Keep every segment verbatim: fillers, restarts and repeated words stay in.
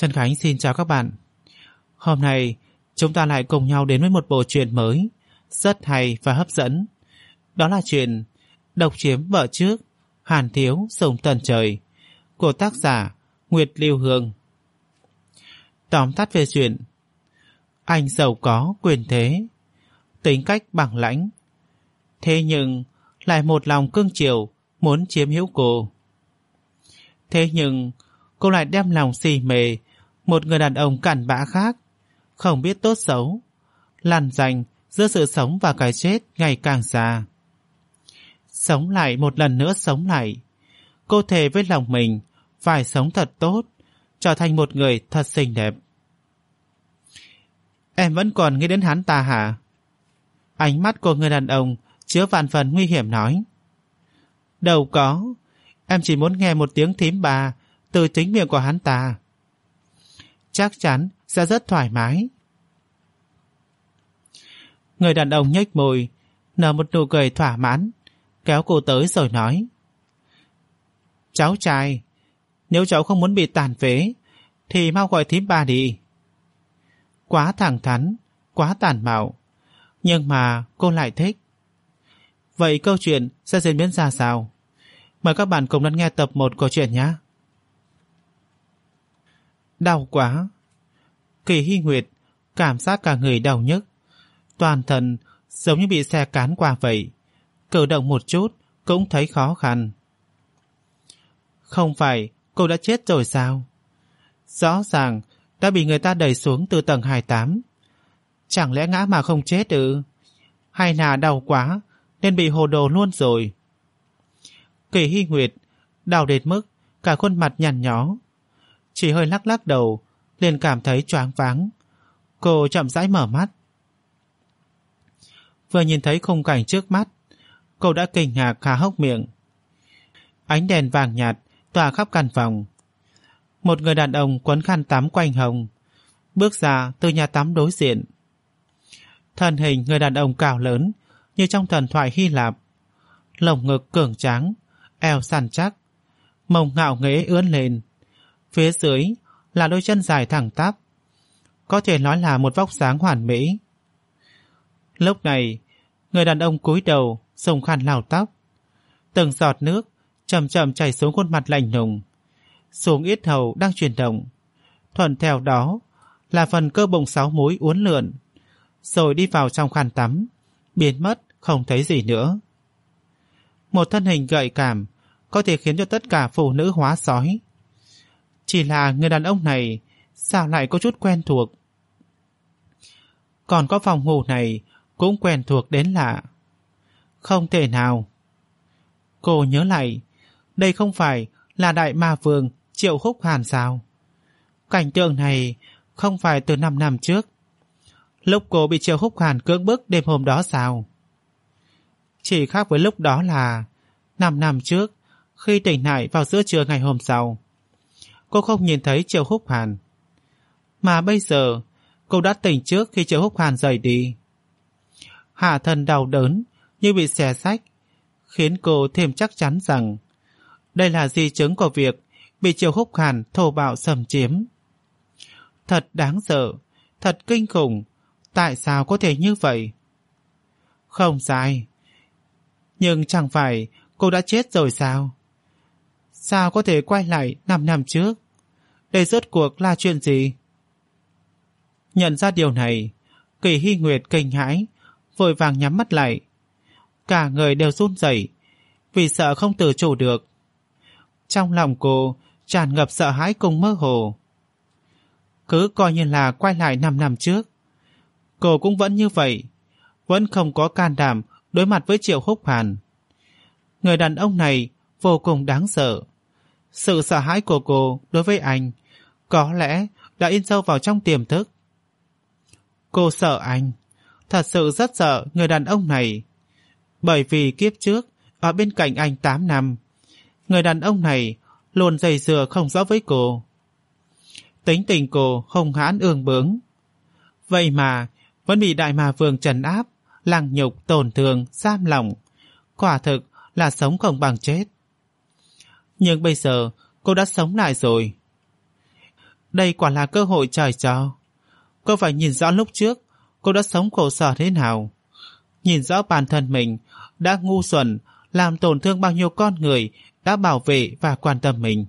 Trần Khánh xin chào các bạn. Hôm nay chúng ta lại cùng nhau đến với một bộ truyện mới rất hay và hấp dẫn. Đó là truyện Độc Chiếm Vợ Trước, Hàn Thiếu Sùng Tần Trời của tác giả Nguyệt Lưu Hương. Tóm tắt về truyện: anh giàu có quyền thế, tính cách bằng lãnh, thế nhưng lại một lòng cưng chiều muốn chiếm hữu cô. Thế nhưng cô lại đem lòng si mê một người đàn ông cặn bã khác, không biết tốt xấu, lằn danh giữa sự sống và cái chết ngày càng xa. Sống lại một lần nữa sống lại, cô thề với lòng mình phải sống thật tốt, trở thành một người thật xinh đẹp. Em vẫn còn nghĩ đến hắn ta hả? Ánh mắt của người đàn ông chứa vạn phần nguy hiểm nói. Đâu có, em chỉ muốn nghe một tiếng thím bà từ chính miệng của hắn ta. Chắc chắn sẽ rất thoải mái. Người đàn ông nhếch môi, nở một nụ cười thỏa mãn, kéo cô tới rồi nói. Cháu trai, nếu cháu không muốn bị tàn phế thì mau gọi thím bà đi. Quá thẳng thắn, quá tàn mạo, nhưng mà cô lại thích. Vậy câu chuyện sẽ diễn biến ra sao? Mời các bạn cùng lắng nghe tập một của chuyện nhé. Đau quá. Kỳ Hy Nguyệt cảm giác cả người đau nhức, toàn thân giống như bị xe cán qua vậy, cử động một chút cũng thấy khó khăn. Không phải cô đã chết rồi sao? Rõ ràng đã bị người ta đẩy xuống từ tầng hai mươi tám. Chẳng lẽ ngã mà không chết ư? Hay là đau quá nên bị hồ đồ luôn rồi? Kỳ Hy Nguyệt đau đến mức cả khuôn mặt nhăn nhó, chỉ hơi lắc lắc đầu liền cảm thấy choáng váng. Cô chậm rãi mở mắt. Vừa nhìn thấy khung cảnh trước mắt, cô đã kinh ngạc há hốc miệng. Ánh đèn vàng nhạt tỏa khắp căn phòng. Một người đàn ông quấn khăn tắm quanh hông bước ra từ nhà tắm đối diện. Thân hình người đàn ông cao lớn như trong thần thoại Hy Lạp, lồng ngực cường tráng, eo săn chắc, mông ngạo nghễ ưỡn lên, phía dưới là đôi chân dài thẳng tắp, có thể nói là một vóc dáng hoàn mỹ. Lúc này người đàn ông cúi đầu dùng khăn lau tóc, từng giọt nước chậm chậm chảy xuống khuôn mặt lạnh lùng, xuống yết hầu đang chuyển động, thuận theo đó là phần cơ bụng sáu múi uốn lượn, rồi đi vào trong khăn tắm, biến mất không thấy gì nữa. Một thân hình gợi cảm có thể khiến cho tất cả phụ nữ hóa sói. Chỉ là người đàn ông này sao lại có chút quen thuộc. Còn có phòng ngủ này cũng quen thuộc đến lạ. Không thể nào. Cô nhớ lại, đây không phải là đại ma vương Triệu Húc Hàn sao? Cảnh tượng này không phải từ năm năm trước, lúc cô bị Triệu Húc Hàn cưỡng bức đêm hôm đó sao? Chỉ khác với lúc đó là năm năm trước, khi tỉnh lại vào giữa trưa ngày hôm sau, cô không nhìn thấy Triệu Húc Hàn. Mà bây giờ cô đã tỉnh trước khi Triệu Húc Hàn rời đi. Hạ thân đau đớn như bị xé rách, khiến cô thêm chắc chắn rằng đây là di chứng của việc bị Triệu Húc Hàn thô bạo xâm chiếm. Thật đáng sợ, thật kinh khủng. Tại sao có thể như vậy? Không sai. Nhưng chẳng phải cô đã chết rồi sao? Sao có thể quay lại năm năm trước? Đây rốt cuộc là chuyện gì? Nhận ra điều này, Kỳ Hy Nguyệt kinh hãi, vội vàng nhắm mắt lại. Cả người đều run rẩy vì sợ không tự chủ được. Trong lòng cô tràn ngập sợ hãi cùng mơ hồ. Cứ coi như là quay lại năm năm trước, cô cũng vẫn như vậy, vẫn không có can đảm đối mặt với Triệu Húc Hàn. Người đàn ông này vô cùng đáng sợ. Sự sợ hãi của cô đối với anh có lẽ đã in sâu vào trong tiềm thức. Cô sợ anh, thật sự rất sợ người đàn ông này. Bởi vì kiếp trước ở bên cạnh anh tám năm, người đàn ông này luôn dây dưa không rõ với cô. Tính tình cô hung hãn ương bướng, vậy mà vẫn bị đại ma vương trấn áp, lăng nhục, tổn thương, giam lòng. Quả thực là sống không bằng chết. Nhưng bây giờ cô đã sống lại rồi. Đây quả là cơ hội trời cho. Cô phải nhìn rõ lúc trước cô đã sống khổ sở thế nào, nhìn rõ bản thân mình đã ngu xuẩn làm tổn thương bao nhiêu con người đã bảo vệ và quan tâm mình.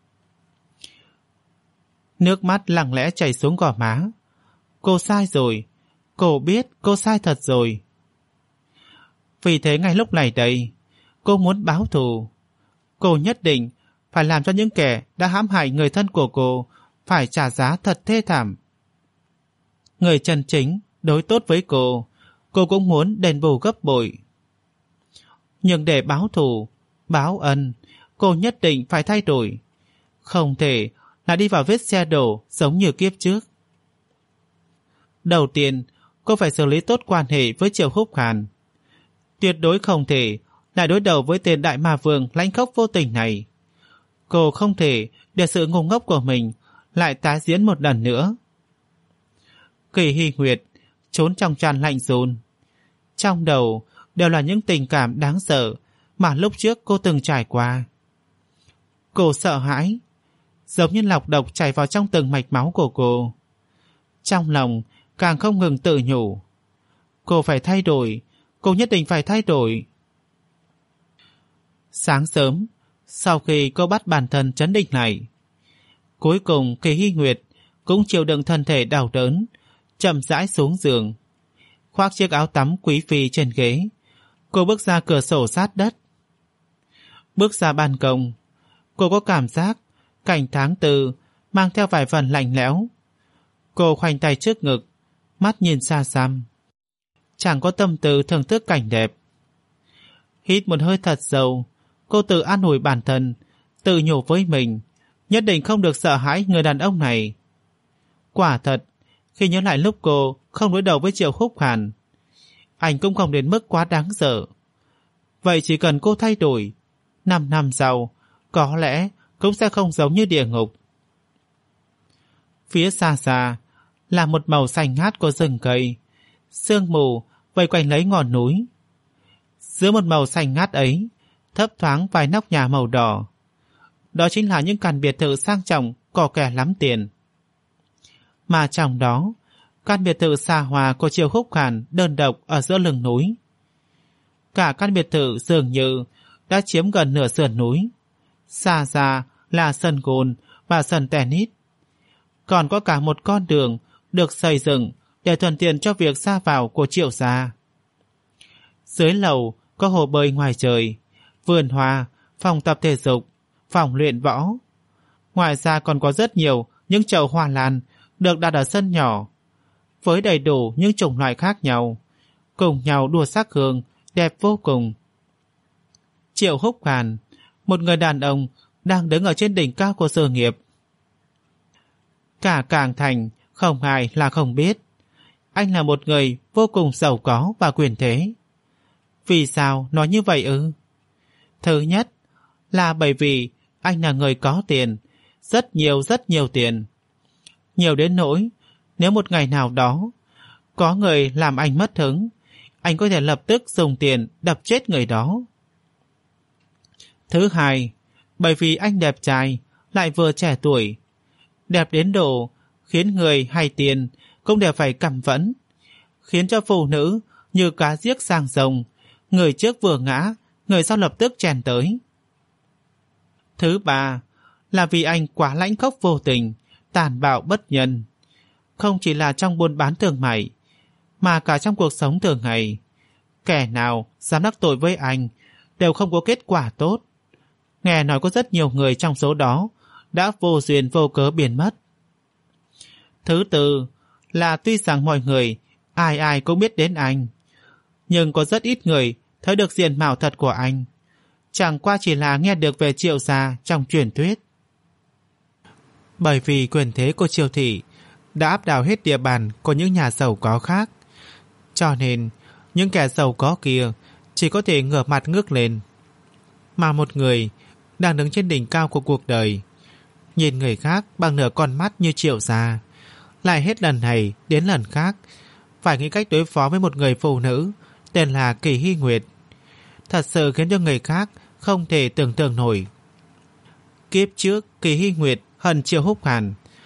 Nước mắt lặng lẽ chảy xuống gò má. Cô sai rồi. Cô biết cô sai thật rồi. Vì thế ngay lúc này đây, cô muốn báo thù. Cô nhất định phải làm cho những kẻ đã hãm hại người thân của cô phải trả giá thật thê thảm. Người chân chính đối tốt với cô, cô cũng muốn đền bù gấp bội. Nhưng để báo thù, báo ân, cô nhất định phải thay đổi. Không thể là đi vào vết xe đổ giống như kiếp trước. Đầu tiên, cô phải xử lý tốt quan hệ với Triệu Húc Hàn. Tuyệt đối không thể lại đối đầu với tên đại ma vương lãnh khốc vô tình này. Cô không thể để sự ngu ngốc của mình lại tái diễn một lần nữa. Kỳ Hy Nguyệt trốn trong chăn lạnh run. Trong đầu đều là những tình cảm đáng sợ mà lúc trước cô từng trải qua. Cô sợ hãi, giống như lọc độc chảy vào trong từng mạch máu của cô. Trong lòng càng không ngừng tự nhủ. Cô phải thay đổi, cô nhất định phải thay đổi. Sáng sớm, sau khi cô bắt bản thân trấn định lại, cuối cùng Kỳ Hy Nguyệt cũng chịu đựng thân thể đau đớn, chậm rãi xuống giường, khoác chiếc áo tắm quý phi trên ghế. Cô bước ra cửa sổ sát đất. Bước ra ban công, cô có cảm giác cảnh tháng tư mang theo vài phần lạnh lẽo. Cô khoanh tay trước ngực, mắt nhìn xa xăm, chẳng có tâm tư thưởng thức cảnh đẹp. Hít một hơi thật sâu, cô tự an ủi bản thân, tự nhủ với mình nhất định không được sợ hãi người đàn ông này. Quả thật, khi nhớ lại lúc cô không đối đầu với Triệu Húc Hàn, anh cũng không đến mức quá đáng sợ. Vậy chỉ cần cô thay đổi, năm năm sau có lẽ cũng sẽ không giống như địa ngục. Phía xa xa là một màu xanh ngát của rừng cây, sương mù vây quanh lấy ngọn núi. Giữa một màu xanh ngát ấy thấp thoáng vài nóc nhà màu đỏ. Đó chính là những căn biệt thự sang trọng có kẻ lắm tiền. Mà trong đó, căn biệt thự xa hoa của Triệu Húc Hàn đơn độc ở giữa lưng núi. Cả căn biệt thự dường như đã chiếm gần nửa sườn núi. Xa xa là sân gôn và sân tennis. Còn có cả một con đường được xây dựng để thuận tiện cho việc ra vào của Triệu gia. Dưới lầu có hồ bơi ngoài trời, vườn hoa, phòng tập thể dục, phòng luyện võ. Ngoài ra còn có rất nhiều những chậu hoa lan được đặt ở sân nhỏ, với đầy đủ những chủng loại khác nhau, cùng nhau đua sắc hương, đẹp vô cùng. Triệu Húc Hàn, một người đàn ông đang đứng ở trên đỉnh cao của sự nghiệp. Cả Cảng Thành không ai là không biết anh là một người vô cùng giàu có và quyền thế. Vì sao nói như vậy ư? Thứ nhất là bởi vì anh là người có tiền, rất nhiều rất nhiều tiền. Nhiều đến nỗi nếu một ngày nào đó có người làm anh mất hứng, anh có thể lập tức dùng tiền đập chết người đó. Thứ hai, bởi vì anh đẹp trai, lại vừa trẻ tuổi, đẹp đến độ khiến người hay tiền cũng đều phải căm phẫn, khiến cho phụ nữ như cá giết sang sông, người trước vừa ngã, người sau lập tức chèn tới. Thứ ba là vì anh quá lãnh khốc vô tình, tàn bạo bất nhân. Không chỉ là trong buôn bán thương mại, mà cả trong cuộc sống thường ngày, kẻ nào dám đắc tội với anh đều không có kết quả tốt. Nghe nói có rất nhiều người trong số đó đã vô duyên vô cớ biến mất. Thứ tư là tuy rằng mọi người ai ai cũng biết đến anh, nhưng có rất ít người thấy được diện mạo thật của anh, chẳng qua chỉ là nghe được về Triệu gia trong truyền thuyết. Bởi vì quyền thế của Triệu thị đã áp đảo hết địa bàn của những nhà giàu có khác, cho nên những kẻ giàu có kia chỉ có thể ngửa mặt ngước lên. Mà một người đang đứng trên đỉnh cao của cuộc đời, nhìn người khác bằng nửa con mắt như Triệu gia, lại hết lần này đến lần khác phải nghĩ cách đối phó với một người phụ nữ tên là Kỳ Hy Nguyệt, thật sự khiến cho người khác không thể tưởng tượng nổi. Kiếp trước Kỳ Hy Nguyệt hận Triệu Húc Hàn,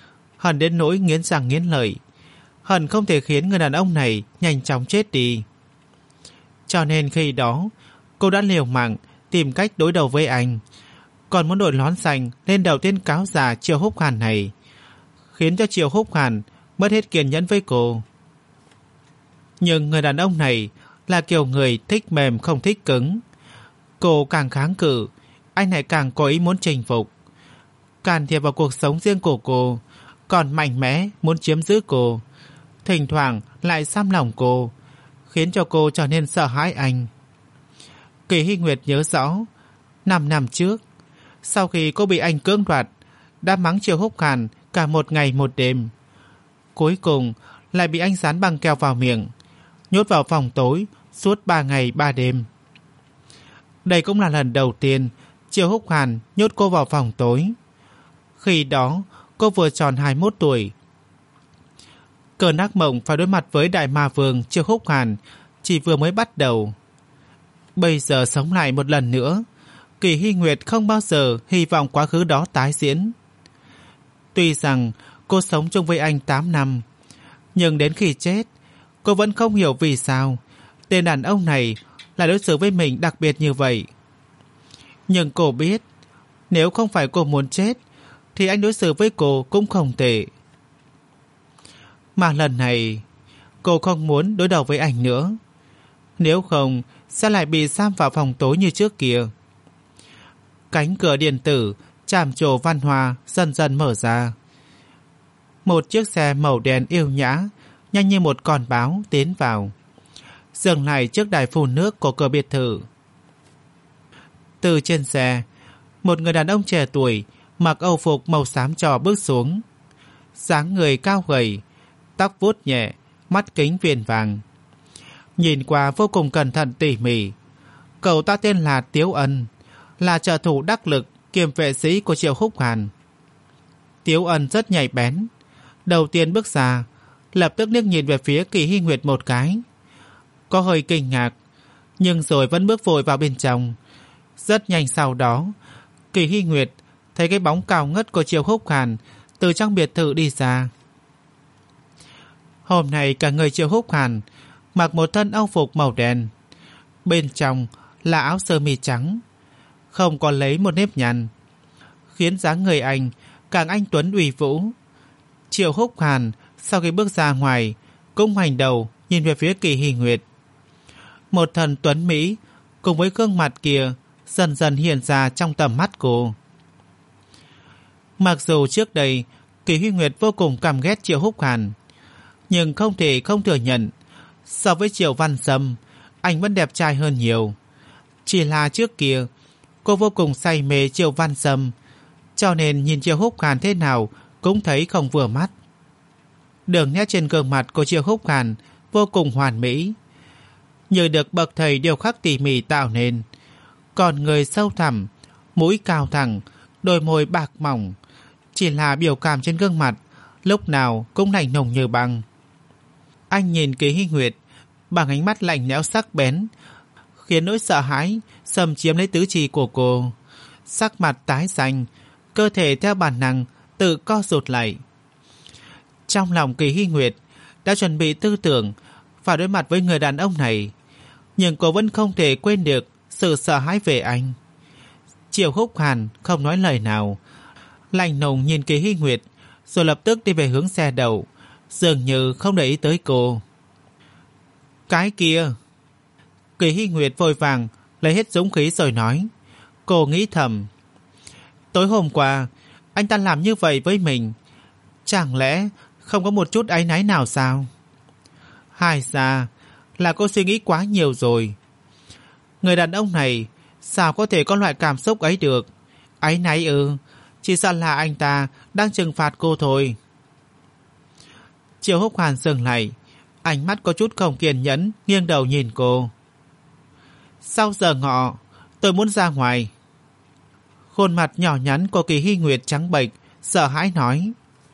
hận đến nỗi nghiến răng nghiến lợi, hận không thể khiến người đàn ông này nhanh chóng chết đi. Cho nên khi đó cô đã liều mạng tìm cách đối đầu với anh, còn muốn đội nón xanh lên đầu tên cáo già Triệu Húc Hàn này, khiến cho Triệu Húc Hàn mất hết kiên nhẫn với cô. Nhưng người đàn ông này là kiểu người thích mềm không thích cứng. Cô càng kháng cự, anh lại càng có ý muốn chinh phục, can thiệp vào cuộc sống riêng của cô, còn mạnh mẽ muốn chiếm giữ cô, thỉnh thoảng lại xăm lòng cô, khiến cho cô trở nên sợ hãi anh. Kỳ Hy Nguyệt nhớ rõ, năm năm trước, sau khi cô bị anh cưỡng đoạt, đã mắng Triệu Húc Hàn cả một ngày một đêm. Cuối cùng lại bị anh dán băng keo vào miệng, nhốt vào phòng tối suốt ba ngày ba đêm. Đây cũng là lần đầu tiên Triệu Húc Hàn nhốt cô vào phòng tối. Khi đó cô vừa tròn hai mươi mốt tuổi. Cơn ác mộng phải đối mặt với đại ma vương Triệu Húc Hàn chỉ vừa mới bắt đầu. Bây giờ sống lại một lần nữa, Kỳ Hy Nguyệt không bao giờ hy vọng quá khứ đó tái diễn. Tuy rằng cô sống chung với anh tám năm, nhưng đến khi chết, cô vẫn không hiểu vì sao tên đàn ông này lại đối xử với mình đặc biệt như vậy. Nhưng cô biết, nếu không phải cô muốn chết, thì anh đối xử với cô cũng không tệ. Mà lần này, cô không muốn đối đầu với anh nữa. Nếu không, sẽ lại bị giam vào phòng tối như trước kia. Cánh cửa điện tử tràm trổ văn hoa dần dần mở ra. Một chiếc xe màu đen yêu nhã nhanh như một con báo tiến vào, dừng lại trước đài phun nước của cửa biệt thự. Từ trên xe, một người đàn ông trẻ tuổi mặc âu phục màu xám trò bước xuống. Dáng người cao gầy, tóc vuốt nhẹ, mắt kính viền vàng, nhìn qua vô cùng cẩn thận tỉ mỉ. Cậu ta tên là Tiếu Ân, là trợ thủ đắc lực kiêm vệ sĩ của Triệu Húc Hàn. Tiếu Ân rất nhạy bén, đầu tiên bước ra, lập tức liếc nhìn về phía Kỳ Hy Nguyệt một cái, có hơi kinh ngạc, nhưng rồi vẫn bước vội vào bên trong. Rất nhanh sau đó, Kỳ Hy Nguyệt thấy cái bóng cao ngất của Triệu Húc Hàn từ trong biệt thự đi ra. Hôm nay cả người Triệu Húc Hàn mặc một thân âu phục màu đen, bên trong là áo sơ mi trắng, không còn lấy một nếp nhăn, khiến dáng người anh càng anh tuấn uy vũ. Triệu Húc Hàn sau khi bước ra ngoài cũng ngoảnh đầu nhìn về phía Kỳ Hy Nguyệt. Một thần tuấn mỹ cùng với gương mặt kia dần dần hiện ra trong tầm mắt cô. Mặc dù trước đây Kỳ Hy Nguyệt vô cùng căm ghét Triệu Húc Hàn, nhưng không thể không thừa nhận, so với Triệu Văn Sâm, anh vẫn đẹp trai hơn nhiều. Chỉ là trước kia cô vô cùng say mê Triệu Văn Sâm, cho nên nhìn Triệu Húc Hàn thế nào cũng thấy không vừa mắt. Đường nét trên gương mặt của Triệu Húc Hàn vô cùng hoàn mỹ, như được bậc thầy điêu khắc tỉ mỉ tạo nên. Còn người sâu thẳm, mũi cao thẳng, đôi môi bạc mỏng, chỉ là biểu cảm trên gương mặt lúc nào cũng lạnh lùng như băng. Anh nhìn Kỳ Hy Nguyệt bằng ánh mắt lạnh lẽo sắc bén, khiến nỗi sợ hãi xâm chiếm lấy tứ chi của cô. Sắc mặt tái xanh, cơ thể theo bản năng tự co rụt lại. Trong lòng Kỳ Hy Nguyệt đã chuẩn bị tư tưởng phải đối mặt với người đàn ông này, nhưng cô vẫn không thể quên được sự sợ hãi về anh. Triệu Húc Hàn không nói lời nào, lạnh lùng nhìn Kỳ Hy Nguyệt, rồi lập tức đi về hướng xe đậu, dường như không để ý tới cô. Cái kia! Kỳ Hy Nguyệt vội vàng lấy hết dũng khí rồi nói. Cô nghĩ thầm, tối hôm qua anh ta làm như vậy với mình, chẳng lẽ không có một chút áy náy nào sao? Hay ra là cô suy nghĩ quá nhiều rồi. Người đàn ông này sao có thể có loại cảm xúc ấy được? Áy náy ư? Chỉ sợ là anh ta đang trừng phạt cô thôi. Triệu Húc Hàn dừng lại, ánh mắt có chút không kiên nhẫn, nghiêng đầu nhìn cô. Sau giờ ngọ, tôi muốn ra ngoài. Khuôn mặt nhỏ nhắn của Kỳ Hy Nguyệt trắng bệch, sợ hãi nói.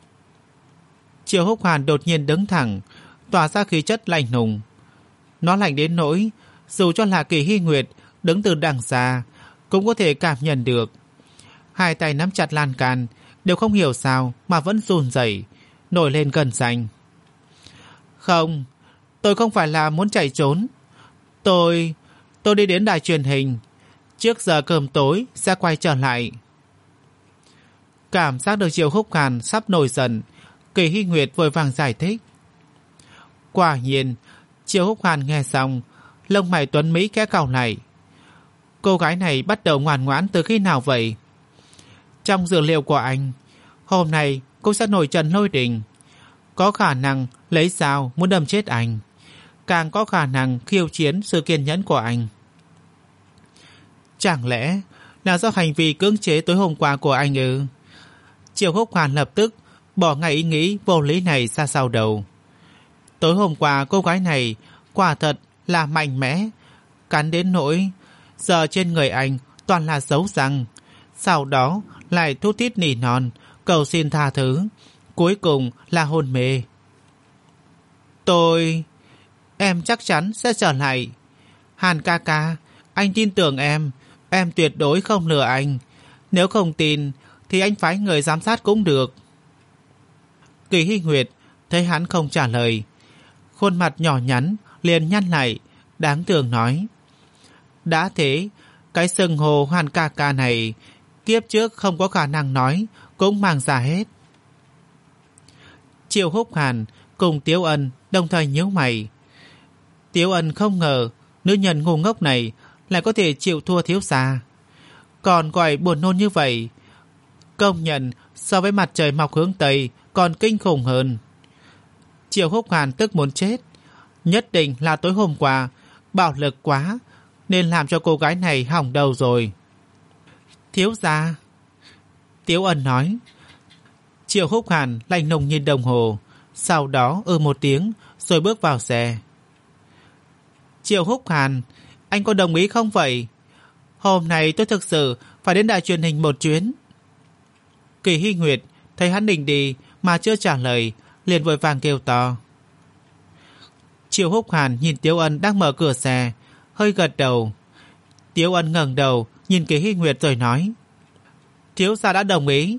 Triệu Húc Hàn đột nhiên đứng thẳng, tỏa ra khí chất lạnh lùng. Nó lạnh đến nỗi dù cho là Kỳ Hy Nguyệt đứng từ đằng xa cũng có thể cảm nhận được. Hai tay nắm chặt lan can, đều không hiểu sao mà vẫn run rẩy, nổi lên gân xanh. Không, tôi không phải là muốn chạy trốn. Tôi... tôi đi đến đài truyền hình. Trước giờ cơm tối sẽ quay trở lại. Cảm giác được Triệu Húc Hàn sắp nổi giận, Kỳ Hy Nguyệt vội vàng giải thích. Quả nhiên, Triệu Húc Hàn nghe xong, lông mày tuấn mỹ khẽ cau lại. Cô gái này bắt đầu ngoan ngoãn từ khi nào vậy? Trong dữ liệu của anh, hôm nay cô sẽ nổi trận lôi đình. Có khả năng lấy dao muốn đâm chết anh, càng có khả năng khiêu chiến sự kiên nhẫn của anh. Chẳng lẽ là do hành vi cưỡng chế tối hôm qua của anh ư? Triệu Húc Hàn lập tức bỏ ngay ý nghĩ vô lý này ra sau đầu. Tối hôm qua cô gái này quả thật là mạnh mẽ, cắn đến nỗi giờ trên người anh toàn là dấu răng, sau đó lại thút thít nỉ non cầu xin tha thứ, cuối cùng là hôn mê. Tôi... em chắc chắn sẽ trở lại. Hàn ca ca, anh tin tưởng em, em tuyệt đối không lừa anh. Nếu không tin thì anh phái người giám sát cũng được. Kỳ Hy Nguyệt thấy hắn không trả lời, khuôn mặt nhỏ nhắn liền nhăn lại, đáng thương nói. Đã thế, cái xưng hô Hàn ca ca này kiếp trước không có khả năng nói cũng mang ra hết. Triệu Húc Hàn cùng Tiếu Ân đồng thời nhíu mày. Tiếu Ân không ngờ nữ nhân ngu ngốc này lại có thể chịu thua thiếu gia, còn gọi buồn nôn như vậy. Công nhận so với mặt trời mọc hướng Tây còn kinh khủng hơn. Triệu Húc Hàn tức muốn chết. Nhất định là tối hôm qua bạo lực quá nên làm cho cô gái này hỏng đầu rồi. Thiếu gia, Tiếu Ân nói. Triệu Húc Hàn lạnh lùng nhìn đồng hồ, sau đó ư một tiếng rồi bước vào xe. Triệu Húc Hàn, anh có đồng ý không vậy? Hôm nay tôi thực sự phải đến đài truyền hình một chuyến. Kỳ Hy Nguyệt thấy hắn định đi mà chưa trả lời, liền vội vàng kêu to. Triệu Húc Hàn nhìn Tiếu Ân đang mở cửa xe, hơi gật đầu. Tiếu Ân ngẩng đầu nhìn Kỳ Hy Nguyệt rồi nói. Thiếu gia đã đồng ý.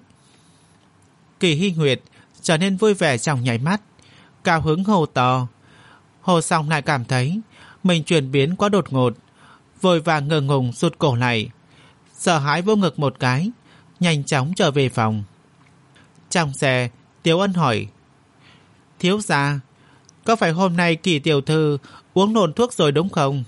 Kỳ Hy Nguyệt trở nên vui vẻ trong nháy mắt, cao hứng hô to. Hô xong lại cảm thấy mình chuyển biến quá đột ngột, vội vàng ngơ ngùng rụt cổ lại, sợ hãi vô ngực một cái, nhanh chóng trở về phòng. Trong xe, Tiếu Ân hỏi. Thiếu gia, có phải hôm nay Kỳ tiểu thư uống nôn thuốc rồi đúng không?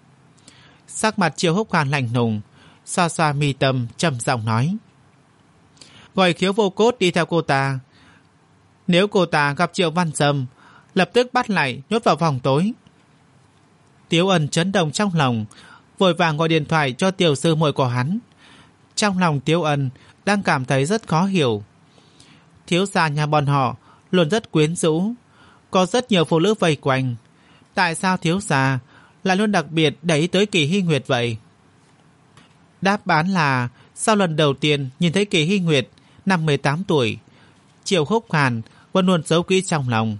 Sắc mặt Triệu Húc Hàn lạnh lùng, xoa xoa mi tâm trầm giọng nói. Gọi Khiếu Vô Cốt đi theo cô ta. Nếu cô ta gặp Triệu Văn Sâm, lập tức bắt lại nhốt vào phòng tối. Tiếu Ân chấn động trong lòng, vội vàng gọi điện thoại cho tiểu sư muội của hắn. Trong lòng Tiếu Ân đang cảm thấy rất khó hiểu. Thiếu gia nhà bọn họ luôn rất quyến rũ, có rất nhiều phụ nữ vây quanh. Tại sao thiếu gia lại luôn đặc biệt đẩy tới Kỳ Hy Nguyệt vậy? Đáp án là sau lần đầu tiên nhìn thấy Kỳ Hy Nguyệt năm mười tám tuổi, Triệu Húc Hàn vẫn luôn giấu kỹ trong lòng.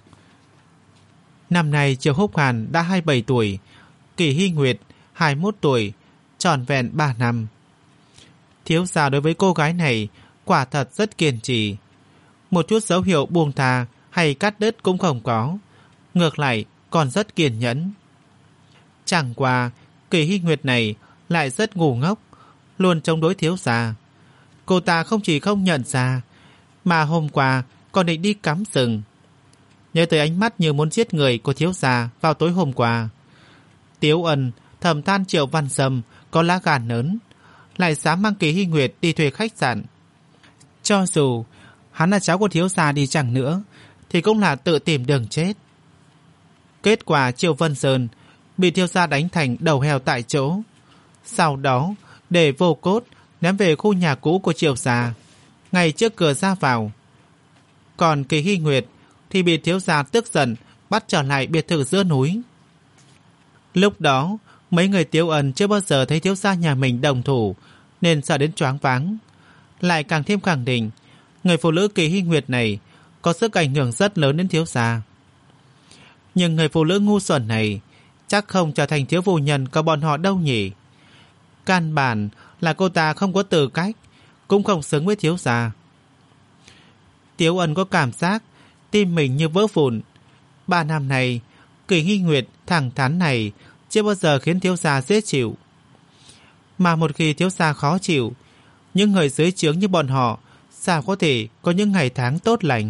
Năm nay Triệu Húc Hàn đã hai mươi bảy tuổi, Kỳ Hy Nguyệt hai mươi mốt tuổi, tròn vẹn ba năm. Thiếu gia đối với cô gái này quả thật rất kiên trì, một chút dấu hiệu buông tha hay cắt đứt cũng không có, ngược lại còn rất kiên nhẫn. Chẳng qua Kỳ Hy Nguyệt này lại rất ngu ngốc, luôn chống đối thiếu gia. Cô ta không chỉ không nhận ra, mà hôm qua còn định đi cắm sừng. Nhớ tới ánh mắt như muốn giết người của thiếu gia vào tối hôm qua, Tiếu Ân thầm than Triệu Văn Sâm có lá gan lớn, lại dám mang Kỳ Hy Nguyệt đi thuê khách sạn. Cho dù hắn là cháu của thiếu gia đi chẳng nữa, thì cũng là tự tìm đường chết. Kết quả Triệu Vân Sơn bị thiếu gia đánh thành đầu heo tại chỗ, sau đó để Vô Cốt ném về khu nhà cũ của Triệu gia, ngay trước cửa ra vào. Còn Kỳ Hy Nguyệt thì bị thiếu gia tức giận bắt trở lại biệt thự giữa núi. Lúc đó mấy người Tiếu Ân chưa bao giờ thấy thiếu gia nhà mình đồng thủ, nên sợ đến choáng váng, lại càng thêm khẳng định người phụ nữ Kỳ Hy Nguyệt này có sức ảnh hưởng rất lớn đến thiếu gia. Nhưng người phụ nữ ngu xuẩn này chắc không trở thành thiếu phu nhân của bọn họ đâu nhỉ. Căn bản là cô ta không có tư cách, cũng không xứng với thiếu gia. Tiếu Ân có cảm giác tim mình như vỡ vụn. Ba năm này, Kỳ Hy Nguyệt thẳng thắn này chưa bao giờ khiến thiếu gia dễ chịu. Mà một khi thiếu gia khó chịu, những người dưới trướng như bọn họ sao có thể có những ngày tháng tốt lành.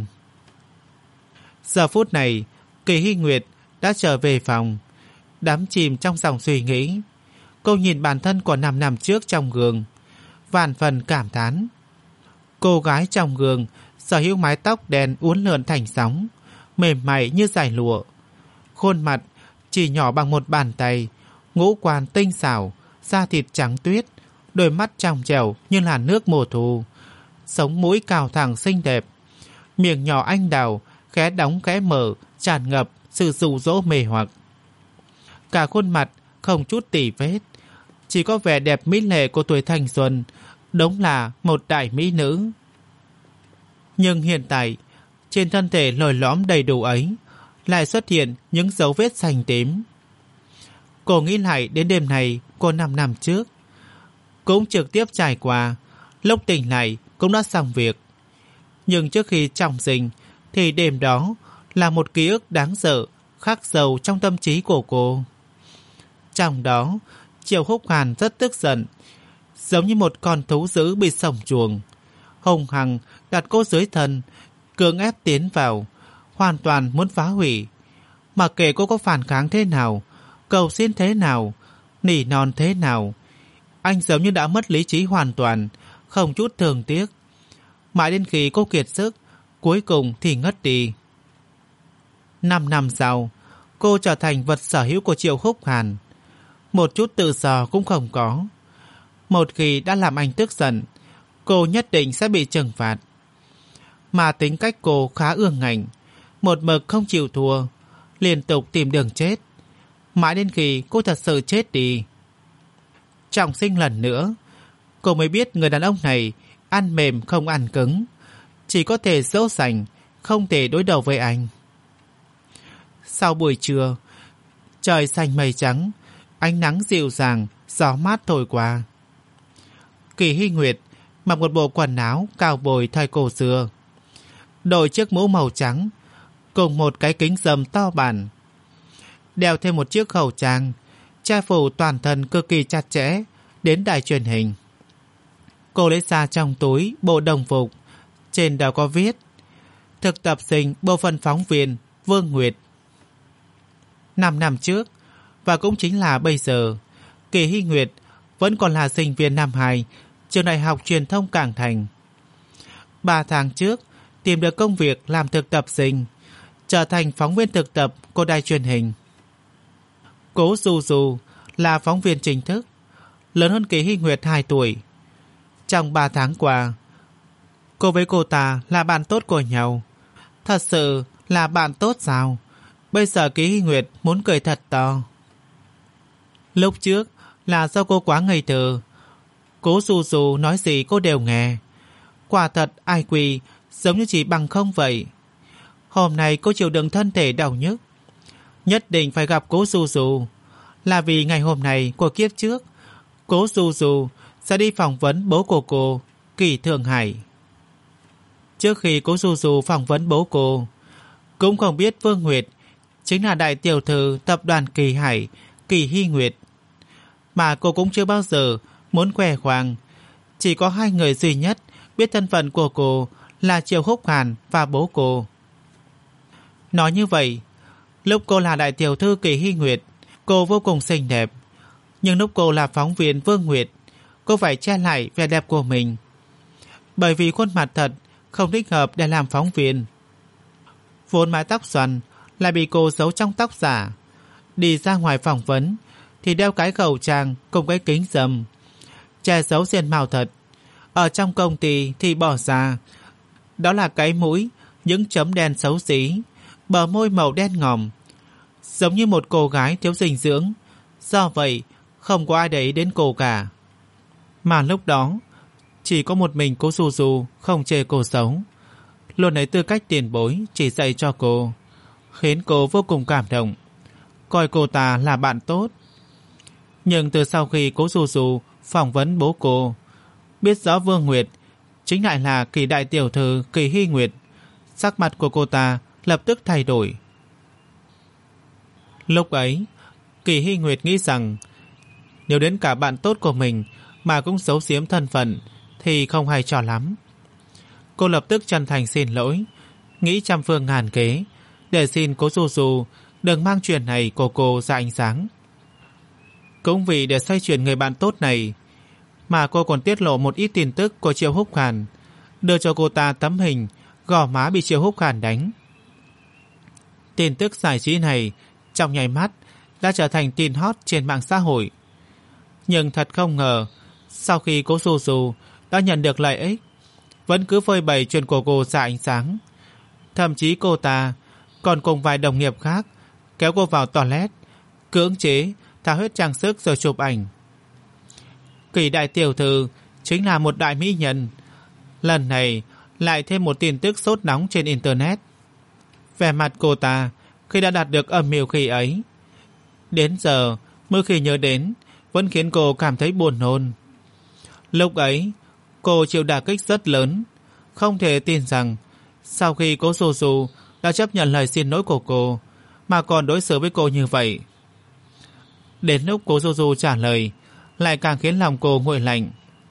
Giờ phút này, Kỳ Hy Nguyệt đã trở về phòng, đắm chìm trong dòng suy nghĩ. Cô nhìn bản thân của năm năm trước trong gương, vạn phần cảm thán. Cô gái trong gương sở hữu mái tóc đen uốn lượn thành sóng, mềm mại như dải lụa. Khuôn mặt chỉ nhỏ bằng một bàn tay, ngũ quan tinh xảo, da thịt trắng tuyết, đôi mắt trong trẻo như là nước mùa thu, sống mũi cao thẳng xinh đẹp, miệng nhỏ anh đào khẽ đóng khẽ mở, tràn ngập sự dụ dỗ mê hoặc. Cả khuôn mặt không chút tỉ vết, chỉ có vẻ đẹp mỹ lệ của tuổi thanh xuân, đúng là một đại mỹ nữ. Nhưng hiện tại, trên thân thể lồi lõm đầy đủ ấy lại xuất hiện những dấu vết xanh tím. Cô nghĩ lại đến đêm này của năm năm trước, cũng trực tiếp trải qua, lúc tỉnh lại cũng đã xong việc. Nhưng trước khi trọng sinh thì đêm đó là một ký ức đáng sợ khắc sâu trong tâm trí của cô. Trong đó, Triệu Húc Hàn rất tức giận, giống như một con thú dữ bị sổng chuồng, hung hăng đặt cô dưới thân, cưỡng ép tiến vào, hoàn toàn muốn phá hủy. Mặc kệ cô có phản kháng thế nào, cầu xin thế nào, nỉ non thế nào, anh giống như đã mất lý trí hoàn toàn, không chút thương tiếc. Mãi đến khi cô kiệt sức, cuối cùng thì ngất đi. Năm năm sau, cô trở thành vật sở hữu của Triệu Húc Hàn, một chút tự do cũng không có. Một khi đã làm anh tức giận, cô nhất định sẽ bị trừng phạt. Mà tính cách cô khá ương ngạnh, một mực không chịu thua, liên tục tìm đường chết, mãi đến khi cô thật sự chết đi. Trọng sinh lần nữa, cô mới biết người đàn ông này ăn mềm không ăn cứng, chỉ có thể dỗ dành, không thể đối đầu với anh. Sau buổi trưa, trời xanh mây trắng, ánh nắng dịu dàng, gió mát thổi qua. Kỳ Hy Nguyệt mặc một bộ quần áo cao bồi thời cổ xưa, đội chiếc mũ màu trắng cùng một cái kính râm to bản, đeo thêm một chiếc khẩu trang che phủ toàn thân cực kỳ chặt chẽ đến đài truyền hình. Cô lấy ra trong túi bộ đồng phục, trên đó có viết thực tập sinh bộ phận phóng viên Vương Nguyệt. Năm năm trước, và cũng chính là bây giờ, Kỳ Hy Nguyệt vẫn còn là sinh viên năm hai trường đại học truyền thông Cảng Thành. Ba tháng trước tìm được công việc làm thực tập sinh, trở thành phóng viên thực tập của đài truyền hình. Cố Du Du là phóng viên chính thức, lớn hơn Kỳ Hy Nguyệt hai tuổi. Trong ba tháng qua, cô với cô ta là bạn tốt của nhau. Thật sự là bạn tốt sao? Bây giờ Kỳ Hy Nguyệt muốn cười thật to. Lúc trước là do cô quá ngây thơ, Cố Du Du nói gì cô đều nghe. Quả thật ai quỳ giống như chỉ bằng không vậy. Hôm nay cô chịu đựng thân thể đau nhức, nhất định phải gặp Cố Du Du, là vì ngày hôm nay của kiếp trước Cố Du Du sẽ đi phỏng vấn bố của cô, Kỳ Thượng Hải. Trước khi Cố Du Du phỏng vấn bố cô, cũng không biết Vương Nguyệt chính là đại tiểu thư tập đoàn Kỳ Hải, Kỳ Hy Nguyệt. Mà cô cũng chưa bao giờ muốn khoe khoang. Chỉ có hai người duy nhất biết thân phận của cô là Triệu Húc Hàn và bố cô. Nói như vậy, lúc cô là đại tiểu thư Kỳ Hy Nguyệt, cô vô cùng xinh đẹp. Nhưng lúc cô là phóng viên Vương Nguyệt, cô phải che lại vẻ đẹp của mình, bởi vì khuôn mặt thật không thích hợp để làm phóng viên. Vốn mái tóc xoăn lại bị cô giấu trong tóc giả. Đi ra ngoài phỏng vấn thì đeo cái khẩu trang cùng cái kính râm, che giấu diện mạo thật. Ở trong công ty thì bỏ ra, đó là cái mũi, những chấm đen xấu xí, bờ môi màu đen ngòm, giống như một cô gái thiếu dinh dưỡng. Do vậy không có ai để ý đến cô cả. Mà lúc đó chỉ có một mình Cố Du Du không chê cô xấu, luôn lấy tư cách tiền bối chỉ dạy cho cô, khiến cô vô cùng cảm động, coi cô ta là bạn tốt. Nhưng từ sau khi Cố Du Du phỏng vấn bố cô, biết rõ Vương Nguyệt chính lại là Kỳ đại tiểu thư Kỳ Hy Nguyệt, sắc mặt của cô ta lập tức thay đổi. Lúc ấy, Kỳ Hy Nguyệt nghĩ rằng nếu đến cả bạn tốt của mình mà cũng giấu giếm thân phận thì không hay cho lắm. Cô lập tức chân thành xin lỗi, nghĩ trăm phương ngàn kế để xin cố Du Du đừng mang chuyện này của cô ra ánh sáng. Cũng vì để xoay chuyển người bạn tốt này mà cô còn tiết lộ một ít tin tức của Triệu Húc Hàn, đưa cho cô ta tấm hình gò má bị Triệu Húc Hàn đánh. Tin tức giải trí này trong nháy mắt đã trở thành tin hot trên mạng xã hội. Nhưng thật không ngờ, sau khi cố Du Du đã nhận được lợi ích, vẫn cứ phơi bày chuyện của cô ra ánh sáng. Thậm chí cô ta còn cùng vài đồng nghiệp khác kéo cô vào toilet, cưỡng chế tháo hết trang sức rồi chụp ảnh. Kỳ đại tiểu thư chính là một đại mỹ nhân, lần này lại thêm một tin tức sốt nóng trên internet. Vẻ mặt cô ta khi đã đạt được âm mưu khi ấy, đến giờ mỗi khi nhớ đến vẫn khiến cô cảm thấy buồn nôn. Lúc ấy cô chịu đả kích rất lớn, không thể tin rằng sau khi cố Du Du đã chấp nhận lời xin lỗi của cô mà còn đối xử với cô như vậy. Đến lúc cố Du Du trả lời lại càng khiến lòng cô nguội lạnh.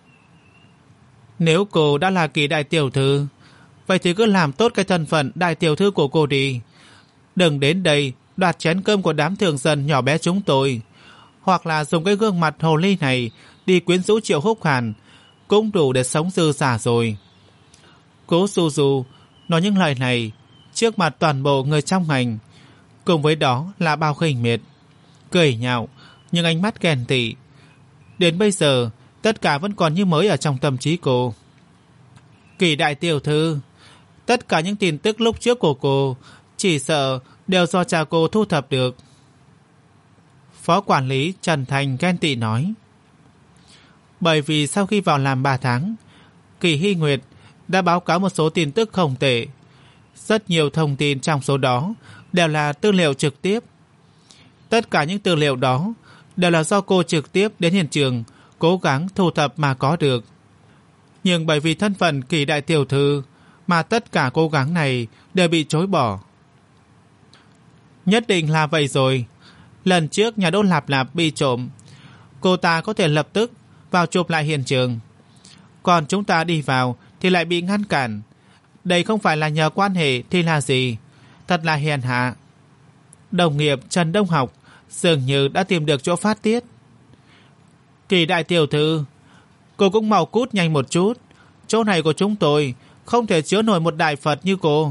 Nếu cô đã là Kỳ đại tiểu thư, vậy thì cứ làm tốt cái thân phận đại tiểu thư của cô đi. Đừng đến đây đoạt chén cơm của đám thường dân nhỏ bé chúng tôi, hoặc là dùng cái gương mặt hồ ly này đi quyến rũ Triệu Húc Hàn, cũng đủ để sống dư giả rồi. Cố Du Du nói những lời này trước mặt toàn bộ người trong ngành, cùng với đó là bao khinh miệt, cười nhạo, nhưng ánh mắt ghen tị. Đến bây giờ tất cả vẫn còn như mới ở trong tâm trí cô. Kỳ đại tiểu thư, tất cả những tin tức lúc trước của cô chỉ sợ đều do cha cô thu thập được. Phó quản lý Trần Thành ghen tị nói. Bởi vì sau khi vào làm ba tháng, Kỳ Hy Nguyệt đã báo cáo một số tin tức không tệ. Rất nhiều thông tin trong số đó đều là tư liệu trực tiếp. Tất cả những tư liệu đó đều là do cô trực tiếp đến hiện trường cố gắng thu thập mà có được. Nhưng bởi vì thân phận Kỳ đại tiểu thư mà tất cả cố gắng này đều bị chối bỏ. Nhất định là vậy rồi. Lần trước nhà Đỗ Lạp Lạp bị trộm, cô ta có thể lập tức vào chụp lại hiện trường. Còn chúng ta đi vào thì lại bị ngăn cản. Đây không phải là nhờ quan hệ thì là gì? Thật là hèn hạ. Đồng nghiệp Trần Đông Học dường như đã tìm được chỗ phát tiết. Kỳ đại tiểu thư, cô cũng mau cút nhanh một chút. Chỗ này của chúng tôi không thể chứa nổi một đại Phật như cô.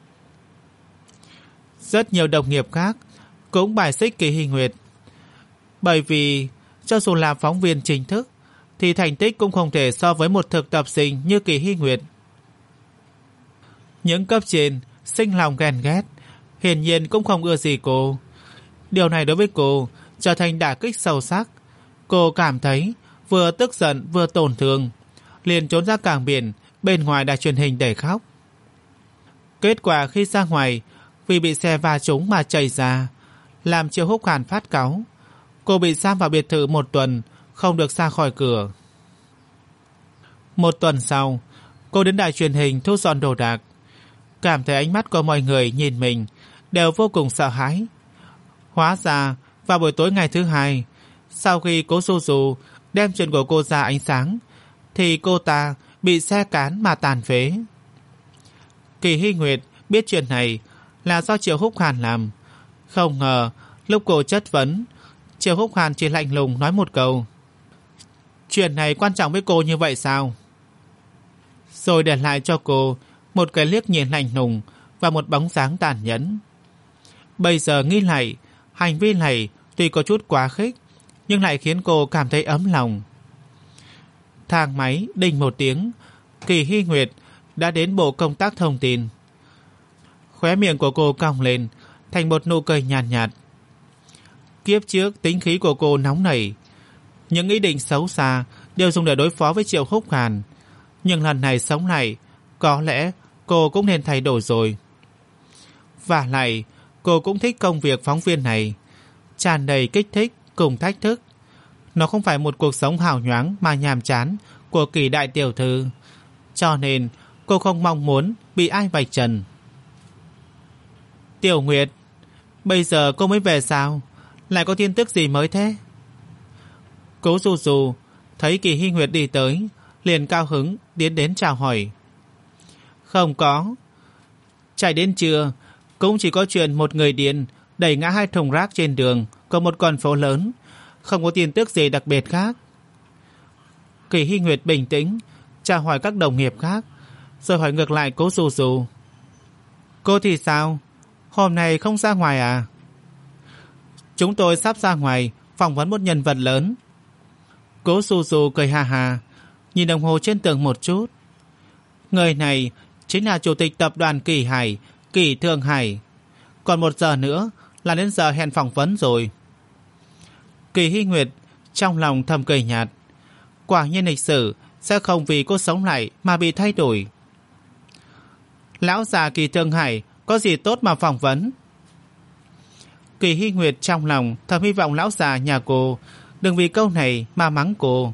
Rất nhiều đồng nghiệp khác cũng bài xích Kỳ Hy Nguyệt, bởi vì cho dù là phóng viên chính thức thì thành tích cũng không thể so với một thực tập sinh như Kỳ Hy Nguyệt. Những cấp trên sinh lòng ghen ghét, hiển nhiên cũng không ưa gì cô. Điều này đối với cô trở thành đả kích sâu sắc. Cô cảm thấy vừa tức giận vừa tổn thương, liền trốn ra cảng biển bên ngoài đài truyền hình để khóc. Kết quả khi ra ngoài, vì bị xe va trúng mà chảy ra, làm Triệu Húc Hàn phát cáu. Cô bị giam vào biệt thự một tuần, không được ra khỏi cửa. Một tuần sau, cô đến đài truyền hình thu dọn đồ đạc. Cảm thấy ánh mắt của mọi người nhìn mình đều vô cùng sợ hãi. Hóa ra vào buổi tối ngày thứ hai, sau khi cố Du Du đem chuyện của cô ra ánh sáng, thì cô ta bị xe cán mà tàn phế. Kỳ Hy Nguyệt biết chuyện này là do Triệu Húc Hàn làm. Không ngờ lúc cô chất vấn, Triệu Húc Hàn chỉ lạnh lùng nói một câu: chuyện này quan trọng với cô như vậy sao? Rồi để lại cho cô một cái liếc nhìn lạnh lùng và một bóng dáng tàn nhẫn. Bây giờ nghĩ lại, hành vi này tuy có chút quá khích, nhưng lại khiến cô cảm thấy ấm lòng. Thang máy đinh một tiếng, Kỳ Hy Nguyệt đã đến bộ công tác thông tin. Khóe miệng của cô cong lên thành một nụ cười nhàn nhạt, nhạt. Kiếp trước tính khí của cô nóng nảy, những ý định xấu xa đều dùng để đối phó với Triệu Húc Hàn. Nhưng lần này sống lại, có lẽ cô cũng nên thay đổi rồi. Và lại, cô cũng thích công việc phóng viên này, tràn đầy kích thích cùng thách thức. Nó không phải một cuộc sống hào nhoáng mà nhàm chán của Kỳ đại tiểu thư, cho nên cô không mong muốn bị ai vạch trần. Tiểu Nguyệt, bây giờ cô mới về sao? Lại có tin tức gì mới thế? Cố Du Du thấy Kỳ Hy Nguyệt đi tới, liền cao hứng tiến đến chào hỏi. Không có. Chạy đến trưa, cũng chỉ có chuyện một người điên đẩy ngã hai thùng rác trên đường của một con phố lớn, không có tin tức gì đặc biệt khác. Kỳ Hy Nguyệt bình tĩnh chào hỏi các đồng nghiệp khác, rồi hỏi ngược lại Cố Du Du. Cô thì sao? Hôm nay không ra ngoài à? Chúng tôi sắp ra ngoài phỏng vấn một nhân vật lớn. Cố Du Du cười hà hà, nhìn đồng hồ trên tường một chút. Người này chính là chủ tịch tập đoàn Kỳ Hải, Kỳ Thương Hải. Còn một giờ nữa là đến giờ hẹn phỏng vấn rồi. Kỳ Hy Nguyệt trong lòng thầm cười nhạt. Quả nhiên lịch sử sẽ không vì cô sống lại mà bị thay đổi. Lão già Kỳ Thương Hải có gì tốt mà phỏng vấn? Kỳ Hy Nguyệt trong lòng thầm hy vọng lão già nhà cô đừng vì câu này mà mắng cô.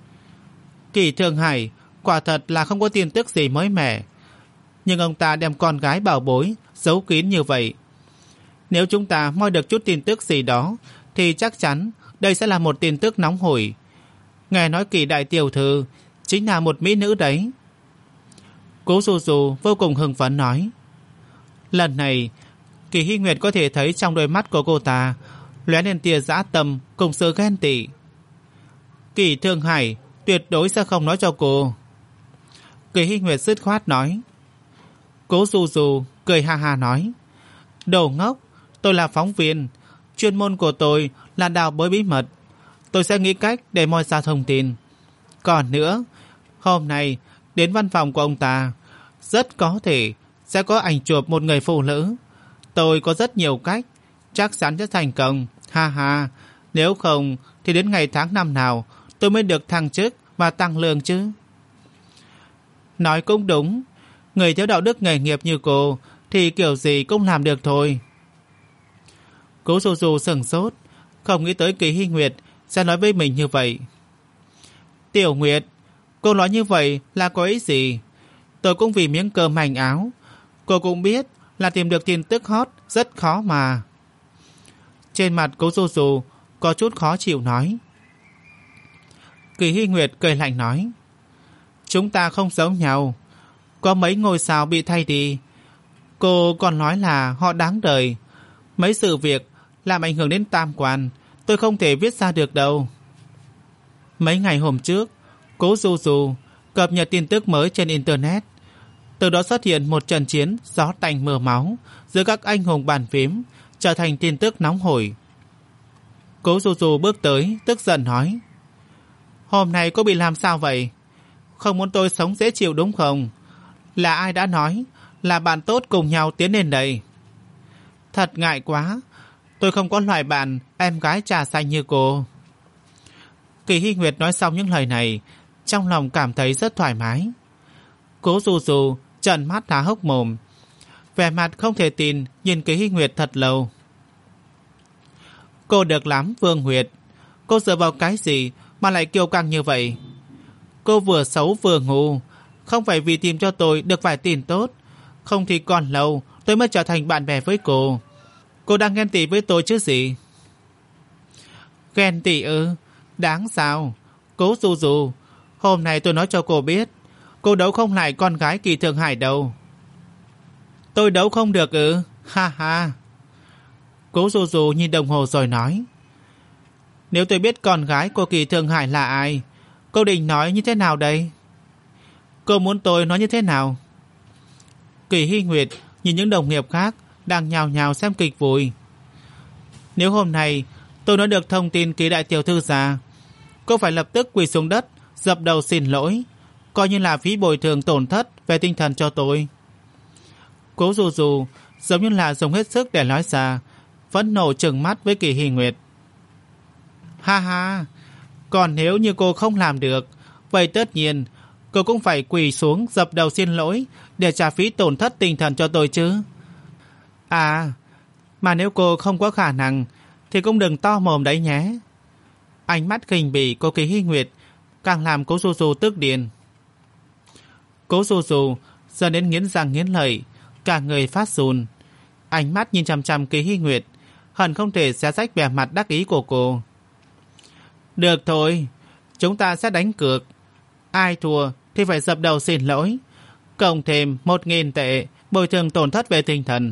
Kỳ Thương Hải quả thật là không có tin tức gì mới mẻ, nhưng ông ta đem con gái bảo bối giấu kín như vậy. Nếu chúng ta moi được chút tin tức gì đó thì chắc chắn đây sẽ là một tin tức nóng hổi. Nghe nói Kỳ đại tiểu thư chính là một mỹ nữ đấy. Cố Du Du vô cùng hưng phấn nói. Lần này Kỳ Hy Nguyệt có thể thấy trong đôi mắt của cô ta lóe lên tia dã tâm cùng sự ghen tị. Kỳ Thương Hải tuyệt đối sẽ không nói cho cô. Kỳ Hy Nguyệt dứt khoát nói. Cố Du Du cười ha ha nói. Đồ ngốc, tôi là phóng viên, chuyên môn của tôi là đào bới bí mật. Tôi sẽ nghĩ cách để moi ra thông tin. Còn nữa, hôm nay đến văn phòng của ông ta, rất có thể sẽ có ảnh chụp một người phụ nữ. Tôi có rất nhiều cách, chắc chắn sẽ thành công. Ha ha, nếu không thì đến ngày tháng năm nào tôi mới được thăng chức và tăng lương chứ. Nói cũng đúng, người thiếu đạo đức nghề nghiệp như cô thì kiểu gì cũng làm được thôi. Cố Du Du sửng sốt, không nghĩ tới Kỳ Hy Nguyệt sẽ nói với mình như vậy. Tiểu Nguyệt, cô nói như vậy là có ý gì? Tôi cũng vì miếng cơm manh áo. Cô cũng biết là tìm được tin tức hot rất khó mà. Trên mặt Cố Du Du có chút khó chịu nói. Kỳ Hy Nguyệt cười lạnh nói. Chúng ta không giống nhau. Có mấy ngôi sao bị thay đi. Cô còn nói là họ đáng đời. Mấy sự việc làm ảnh hưởng đến tam quan tôi không thể viết ra được đâu. Mấy ngày hôm trước, Cố Du Du cập nhật tin tức mới trên Internet. Từ đó xuất hiện một trận chiến gió tanh mưa máu giữa các anh hùng bàn phím, trở thành tin tức nóng hổi. Cố Du Du bước tới tức giận nói. Hôm nay cô bị làm sao vậy? Không muốn tôi sống dễ chịu đúng không? Là ai đã nói là bạn tốt cùng nhau tiến lên đây? Thật ngại quá, tôi không có loại bạn em gái trà xanh như cô. Kỳ Hy Nguyệt nói xong những lời này, trong lòng cảm thấy rất thoải mái. Cố Du Du trợn mắt há hốc mồm, vẻ mặt không thể tin nhìn Kỳ Hy Nguyệt thật lâu. Cô được lắm Vương Nguyệt, cô dựa vào cái gì mà lại kiêu căng như vậy? Cô vừa xấu vừa ngu, không phải vì tìm cho tôi được vài tin tốt, không thì còn lâu tôi mới trở thành bạn bè với cô. Cô đang ghen tị với tôi chứ gì? Ghen tị ư? Đáng sao? Cố Du Du, hôm nay tôi nói cho cô biết, cô đấu không lại con gái Kỳ Thương Hải đâu. Tôi đấu không được ư? Ha ha. Cố Du Du nhìn đồng hồ rồi nói. Nếu tôi biết con gái của Kỳ Thương Hải là ai, cô định nói như thế nào đây? Cô muốn tôi nói như thế nào? Kỳ Hy Nguyệt nhìn những đồng nghiệp khác đang nhào nhào xem kịch vui. Nếu hôm nay tôi nói được thông tin Kỳ đại tiểu thư ra, cô phải lập tức quỳ xuống đất dập đầu xin lỗi, coi như là phí bồi thường tổn thất về tinh thần cho tôi. Cố Du Du giống như là dùng hết sức để nói ra, phẫn nộ trừng mắt với Kỳ Hy Nguyệt. Ha ha, còn nếu như cô không làm được, vậy tất nhiên cô cũng phải quỳ xuống dập đầu xin lỗi để trả phí tổn thất tinh thần cho tôi chứ. À, mà nếu cô không có khả năng thì cũng đừng to mồm đấy nhé. Ánh mắt khinh bỉ của Kỳ Hy Nguyệt càng làm Cố Du Du tức điên. Cố Du Du giờ đến nghiến răng nghiến lợi, cả người phát run. Ánh mắt nhìn chằm chằm Kỳ Hy Nguyệt, hận không thể xé rách vẻ mặt đắc ý của cô. Được thôi, chúng ta sẽ đánh cược. Ai thua thì phải dập đầu xin lỗi, cộng thêm một nghìn tệ bồi thường tổn thất về tinh thần.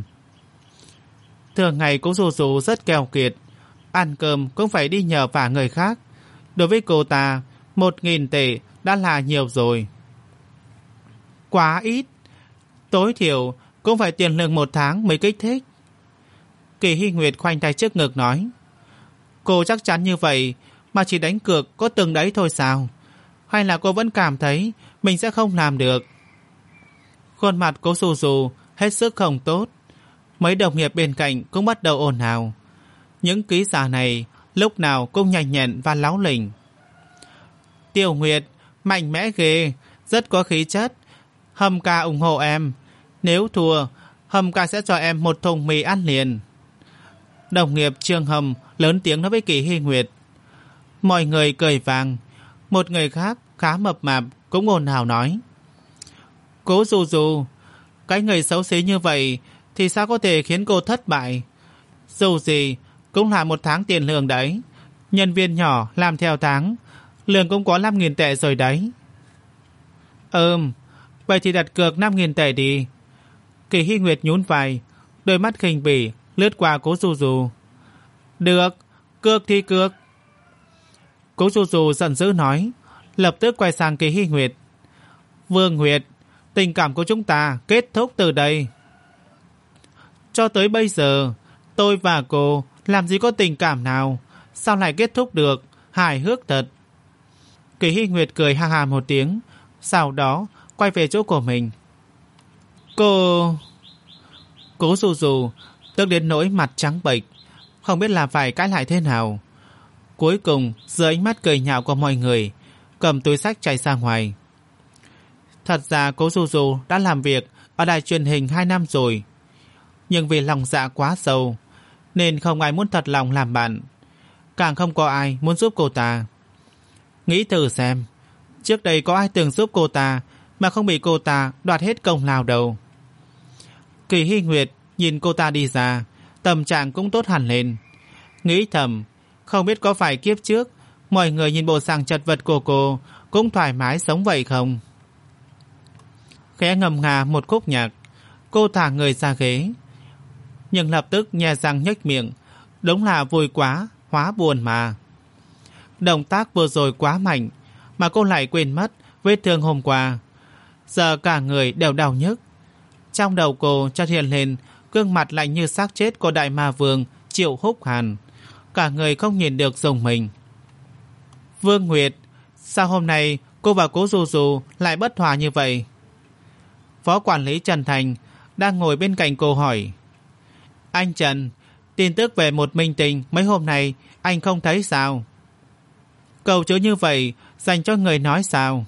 Thường ngày cũng dù dù rất keo kiệt, ăn cơm cũng phải đi nhờ vả người khác. Đối với cô ta, một nghìn tệ đã là nhiều rồi. Quá ít, tối thiểu cũng phải tiền lương một tháng mới kích thích. Kỳ Hy Nguyệt khoanh tay trước ngực nói. Cô chắc chắn như vậy mà chỉ đánh cược có từng đấy thôi sao? Hay là cô vẫn cảm thấy mình sẽ không làm được? Khuôn mặt Cố Dù Dù hết sức không tốt. Mấy đồng nghiệp bên cạnh cũng bắt đầu ồn ào. Những ký giả này lúc nào cũng nhanh nhẹn và láo lỉnh. Tiểu Nguyệt mạnh mẽ ghê, rất có khí chất. Hâm ca ủng hộ em. Nếu thua, Hâm ca sẽ cho em một thùng mì ăn liền. Đồng nghiệp Trương Hâm lớn tiếng nói với Kỳ Hy Nguyệt. Mọi người cười vang. Một người khác khá mập mạp cũng ồn ào nói. Cố Dù Dù, cái người xấu xí như vậy thì sao có thể khiến cô thất bại? Dù gì cũng là một tháng tiền lương đấy. Nhân viên nhỏ làm theo tháng, lương cũng có năm nghìn tệ rồi đấy. Ừm, vậy thì đặt cược năm nghìn tệ đi. Kỳ Hy Nguyệt nhún vai, đôi mắt khinh bỉ lướt qua Cố Dù Dù. Được, cược thì cược. Cố Dù Dù giận dữ nói, lập tức quay sang Kỳ Hy Nguyệt. Vương Nguyệt, tình cảm của chúng ta kết thúc từ đây. Cho tới bây giờ, tôi và cô làm gì có tình cảm nào, sao lại kết thúc được, hài hước thật. Kỳ Hy Nguyệt cười ha ha một tiếng, sau đó quay về chỗ của mình. Cô... Cố Dù Dù tức đến nỗi mặt trắng bệch, không biết là phải cãi lại thế nào. Cuối cùng dưới ánh mắt cười nhạo của mọi người, cầm túi xách chạy ra ngoài. Thật ra Cố Dù Dù đã làm việc ở đài truyền hình hai năm rồi, nhưng vì lòng dạ quá sâu nên không ai muốn thật lòng làm bạn, càng không có ai muốn giúp cô ta. Nghĩ thử xem, trước đây có ai từng giúp cô ta mà không bị cô ta đoạt hết công lao đâu. Kỳ Hy Nguyệt nhìn cô ta đi ra, tâm trạng cũng tốt hẳn lên, nghĩ thầm không biết có phải kiếp trước mọi người nhìn bộ dạng chật vật của cô cũng thoải mái sống vậy không. Khẽ ngâm nga một khúc nhạc, cô thả người ra ghế, nhưng lập tức nhe răng nhếch miệng, đúng là vui quá hóa buồn mà. Động tác vừa rồi quá mạnh mà cô lại quên mất vết thương hôm qua, giờ cả người đều đau nhức. Trong đầu cô chợt hiện lên gương mặt lạnh như xác chết của đại ma vương Triệu Húc Hàn, cả người không nhìn được dùng mình. Vương Nguyệt, sao hôm nay cô và Cố Dù Dù lại bất hòa như vậy? Phó quản lý Trần Thành đang ngồi bên cạnh cô hỏi. Anh Trần, tin tức về một minh tinh mấy hôm nay anh không thấy sao? Câu chữ như vậy dành cho người nói sao?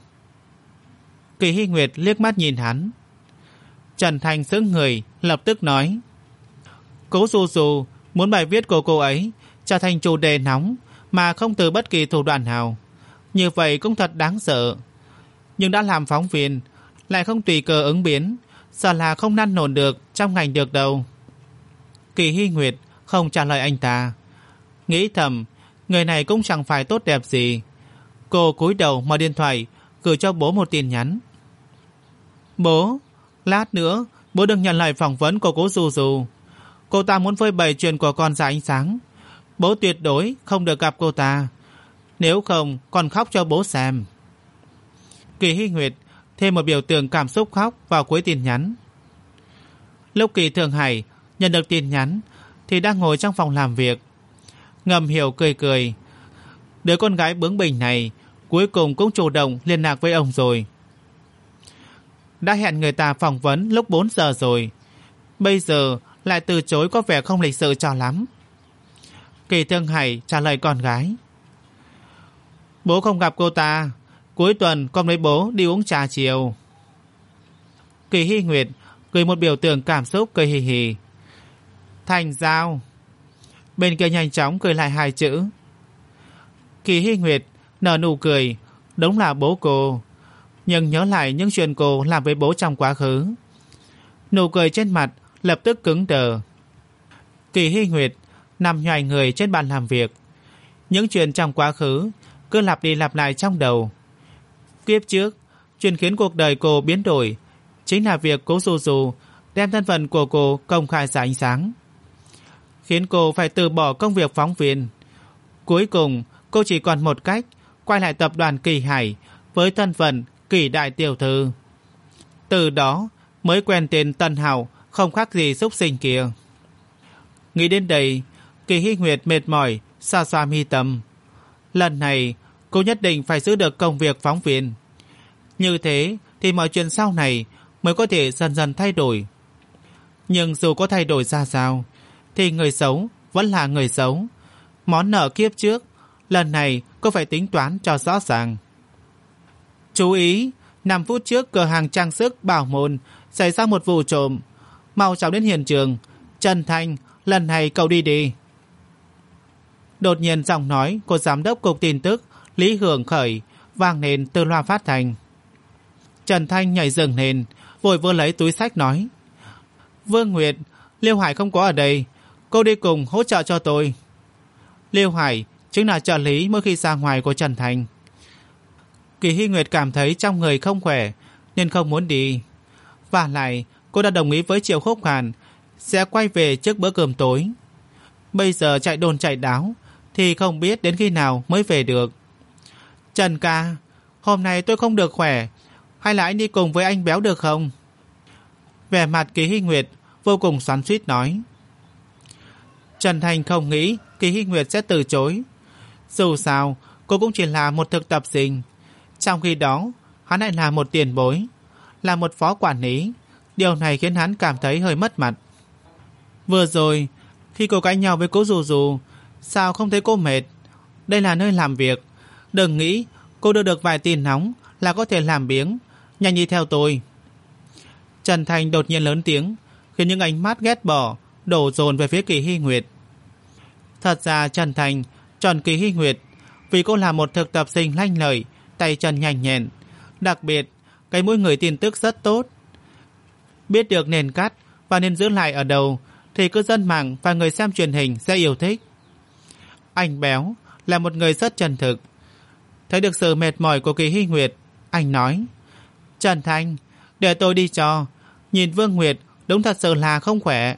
Kỳ Hy Nguyệt liếc mắt nhìn hắn. Trần Thành sững người, lập tức nói. Cố Dù Dù muốn bài viết của cô ấy trở thành chủ đề nóng mà không từ bất kỳ thủ đoạn nào, như vậy cũng thật đáng sợ. Nhưng đã làm phóng viên lại không tùy cơ ứng biến, sợ là không năn nổn được trong ngành được đâu. Kỳ Hy Nguyệt không trả lời anh ta, nghĩ thầm người này cũng chẳng phải tốt đẹp gì. Cô cúi đầu mở điện thoại gửi cho bố một tin nhắn. Bố, lát nữa bố đừng nhận lại phỏng vấn của Cố Dù Dù. Cô ta muốn phơi bày chuyện của con ra ánh sáng, bố tuyệt đối không được gặp cô ta, nếu không còn khóc cho bố xem. Kỳ Hy Nguyệt thêm một biểu tượng cảm xúc khóc vào cuối tin nhắn. Lúc Kỳ Thường Hải nhận được tin nhắn thì đang ngồi trong phòng làm việc, ngầm hiểu cười cười. Đứa con gái bướng bỉnh này cuối cùng cũng chủ động liên lạc với ông rồi. Đã hẹn người ta phỏng vấn lúc bốn giờ rồi, bây giờ lại từ chối có vẻ không lịch sự cho lắm. Kỳ Thương Hải trả lời con gái. Bố không gặp cô ta, cuối tuần con với bố đi uống trà chiều. Kỳ Hy Nguyệt gửi một biểu tượng cảm xúc cười hì hì. Thành giao. Bên kia nhanh chóng cười lại hai chữ. Kỳ Hy Nguyệt nở nụ cười, đúng là bố cô, nhưng nhớ lại những chuyện cô làm với bố trong quá khứ, nụ cười trên mặt lập tức cứng đờ. Kỳ Hy Nguyệt nằm nhoài người trên bàn làm việc. Những chuyện trong quá khứ cứ lặp đi lặp lại trong đầu. Kiếp trước, chuyện khiến cuộc đời cô biến đổi chính là việc Cố Dù Dù đem thân phận của cô công khai ra ánh sáng, khiến cô phải từ bỏ công việc phóng viên. Cuối cùng, cô chỉ còn một cách, quay lại tập đoàn Kỳ Hải với thân phận Kỳ đại tiểu thư. Từ đó mới quen tên Tân Hạo không khác gì súc sinh kia. Nghĩ đến đây, Kỳ Hy Nguyệt mệt mỏi xoa xoa mi tâm. Lần này cô nhất định phải giữ được công việc phóng viên. Như thế thì mọi chuyện sau này mới có thể dần dần thay đổi. Nhưng dù có thay đổi ra sao thì người xấu vẫn là người xấu. Món nợ kiếp trước, lần này cô phải tính toán cho rõ ràng. Chú ý, năm phút trước cửa hàng trang sức Bảo Môn xảy ra một vụ trộm. Mau chóng đến hiện trường. Trần Thanh, lần này cậu đi đi. Đột nhiên giọng nói của giám đốc cục tin tức Lý Hưởng Khởi vang lên từ loa phát thanh. Trần Thanh nhảy dựng lên, vội vơ lấy túi xách nói: Vương Nguyệt, Liêu Hải không có ở đây, cô đi cùng hỗ trợ cho tôi. Liêu Hải chính là trợ lý mỗi khi ra ngoài của Trần Thanh. Kỳ Hy Nguyệt cảm thấy trong người không khỏe nên không muốn đi. Và lại cô đã đồng ý với Triệu Khúc Hàn sẽ quay về trước bữa cơm tối. Bây giờ chạy đồn chạy đáo thì không biết đến khi nào mới về được. Trần ca, hôm nay tôi không được khỏe, hay là anh đi cùng với anh Béo được không? Vẻ mặt Kỳ Hy Nguyệt vô cùng xoắn xuýt nói. Trần Thành không nghĩ Kỳ Hy Nguyệt sẽ từ chối. Dù sao cô cũng chỉ là một thực tập sinh, trong khi đó hắn lại là một tiền bối, là một phó quản lý. Điều này khiến hắn cảm thấy hơi mất mặt. Vừa rồi khi cô cãi nhau với Cố Dù Dù, sao không thấy cô mệt? Đây là nơi làm việc, đừng nghĩ cô đưa được vài tin nóng là có thể làm biếng. Nhanh đi theo tôi. Trần Thành đột nhiên lớn tiếng, khiến những ánh mắt ghét bỏ đổ dồn về phía Kỳ Hy Nguyệt. Thật ra Trần Thành chọn Kỳ Hy Nguyệt vì cô là một thực tập sinh lanh lợi, tay chân nhanh nhẹn, đặc biệt cái mũi người tin tức rất tốt, biết được nên cắt và nên giữ lại ở đâu thì cư dân mạng và người xem truyền hình sẽ yêu thích. Anh Béo là một người rất chân thực. Thấy được sự mệt mỏi của Kỳ Hy Nguyệt, anh nói: Trần Thành, để tôi đi cho. Nhìn Vương Nguyệt đúng thật sự là không khỏe.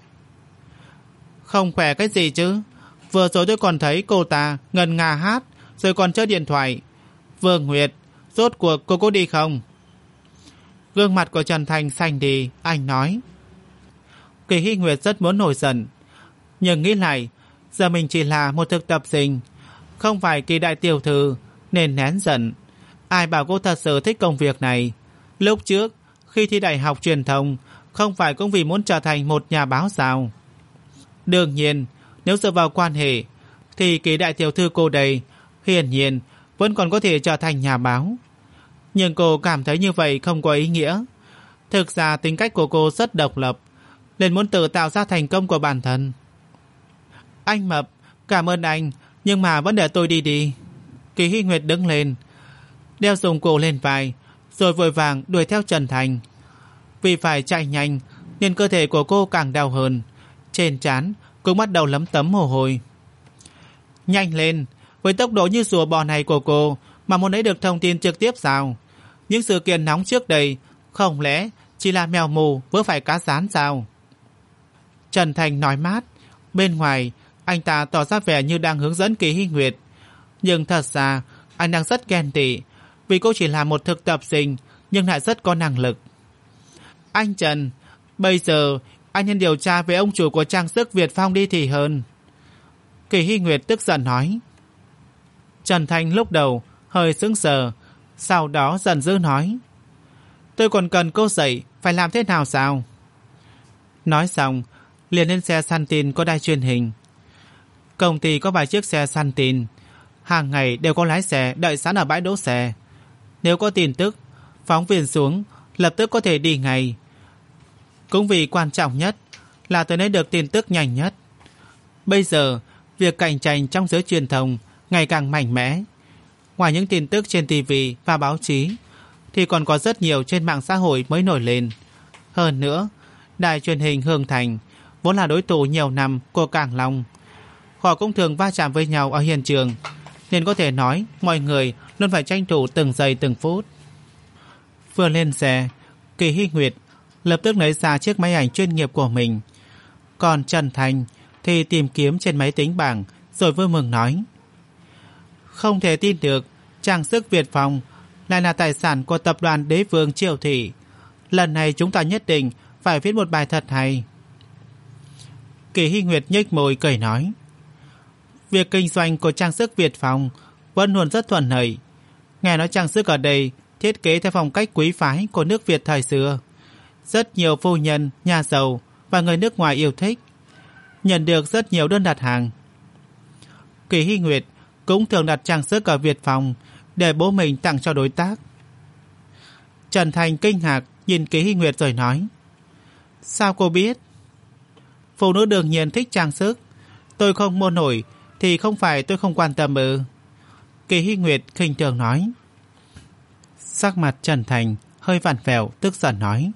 Không khỏe cái gì chứ? Vừa rồi tôi còn thấy cô ta ngân nga hát rồi còn chơi điện thoại. Vương Nguyệt, rốt cuộc cô có đi không? Gương mặt của Trần Thành xanh đi, anh nói. Kỳ Hy Nguyệt rất muốn nổi giận, nhưng nghĩ lại giờ mình chỉ là một thực tập sinh, không phải Kỳ đại tiểu thư, nên nén giận. Ai bảo cô thật sự thích công việc này? Lúc trước khi thi đại học truyền thông, không phải cũng vì muốn trở thành một nhà báo sao? Đương nhiên nếu dựa vào quan hệ thì Kỳ đại tiểu thư cô đây hiển nhiên vẫn còn có thể trở thành nhà báo. Nhưng cô cảm thấy như vậy không có ý nghĩa. Thực ra tính cách của cô rất độc lập, nên muốn tự tạo ra thành công của bản thân. Anh Mập, cảm ơn anh, nhưng mà vẫn để tôi đi đi. Kỳ Hy Nguyệt đứng lên, đeo dụng cụ lên vai, rồi vội vàng đuổi theo Trần Thành. Vì phải chạy nhanh nên cơ thể của cô càng đau hơn, trên trán cũng bắt đầu lấm tấm mồ hôi. Nhanh lên, với tốc độ như rùa bò này của cô mà muốn lấy được thông tin trực tiếp sao? Những sự kiện nóng trước đây không lẽ chỉ là mèo mù vớ phải cá rán sao? Trần Thành nói mát. Bên ngoài anh ta tỏ ra vẻ như đang hướng dẫn Kỳ Hy Nguyệt, nhưng thật ra anh đang rất ghen tị vì cô chỉ là một thực tập sinh nhưng lại rất có năng lực. Anh Trần, bây giờ anh nên điều tra về ông chủ của trang sức Việt Phong đi thì hơn. Kỳ Hy Nguyệt tức giận nói. Trần Thành lúc đầu hơi sững sờ, sau đó giận dữ nói: Tôi còn cần cô dạy phải làm thế nào sao? Nói xong liền lên xe săn tin có đài truyền hình. Công ty có vài chiếc xe săn tin, hàng ngày đều có lái xe đợi sẵn ở bãi đỗ xe. Nếu có tin tức, phóng viên xuống lập tức có thể đi ngay. Cũng vì quan trọng nhất là tôi lấy được tin tức nhanh nhất. Bây giờ việc cạnh tranh trong giới truyền thông ngày càng mạnh mẽ. Ngoài những tin tức trên ti vi và báo chí thì còn có rất nhiều trên mạng xã hội mới nổi lên. Hơn nữa, đài truyền hình Hương Thành vốn là đối thủ nhiều năm của Cảng Long. Họ cũng thường va chạm với nhau ở hiện trường, nên có thể nói mọi người luôn phải tranh thủ từng giây từng phút. Vừa lên xe, Kỳ Hy Nguyệt lập tức lấy ra chiếc máy ảnh chuyên nghiệp của mình. Còn Trần Thành thì tìm kiếm trên máy tính bảng rồi vui mừng nói: không thể tin được, trang sức Việt Phong lại là tài sản của tập đoàn Đế Vương Triều Thị. Lần này chúng ta nhất định phải viết một bài thật hay. Kỳ Hy Nguyệt nhếch môi cười nói: việc kinh doanh của trang sức Việt Phong vẫn luôn rất thuận lợi. Nghe nói trang sức ở đây thiết kế theo phong cách quý phái của nước Việt thời xưa, rất nhiều phu nhân, nhà giàu và người nước ngoài yêu thích, nhận được rất nhiều đơn đặt hàng. Kỳ Hy Nguyệt cũng thường đặt trang sức ở Việt Phong để bố mình tặng cho đối tác. Trần Thành kinh ngạc nhìn Kỳ Hy Nguyệt rồi nói: sao cô biết? Phụ nữ đương nhiên thích trang sức, tôi không mua nổi thì không phải tôi không quan tâm ư? Kỳ Hy Nguyệt khinh thường nói. Sắc mặt Trần Thành hơi vặn vẹo, tức giận nói: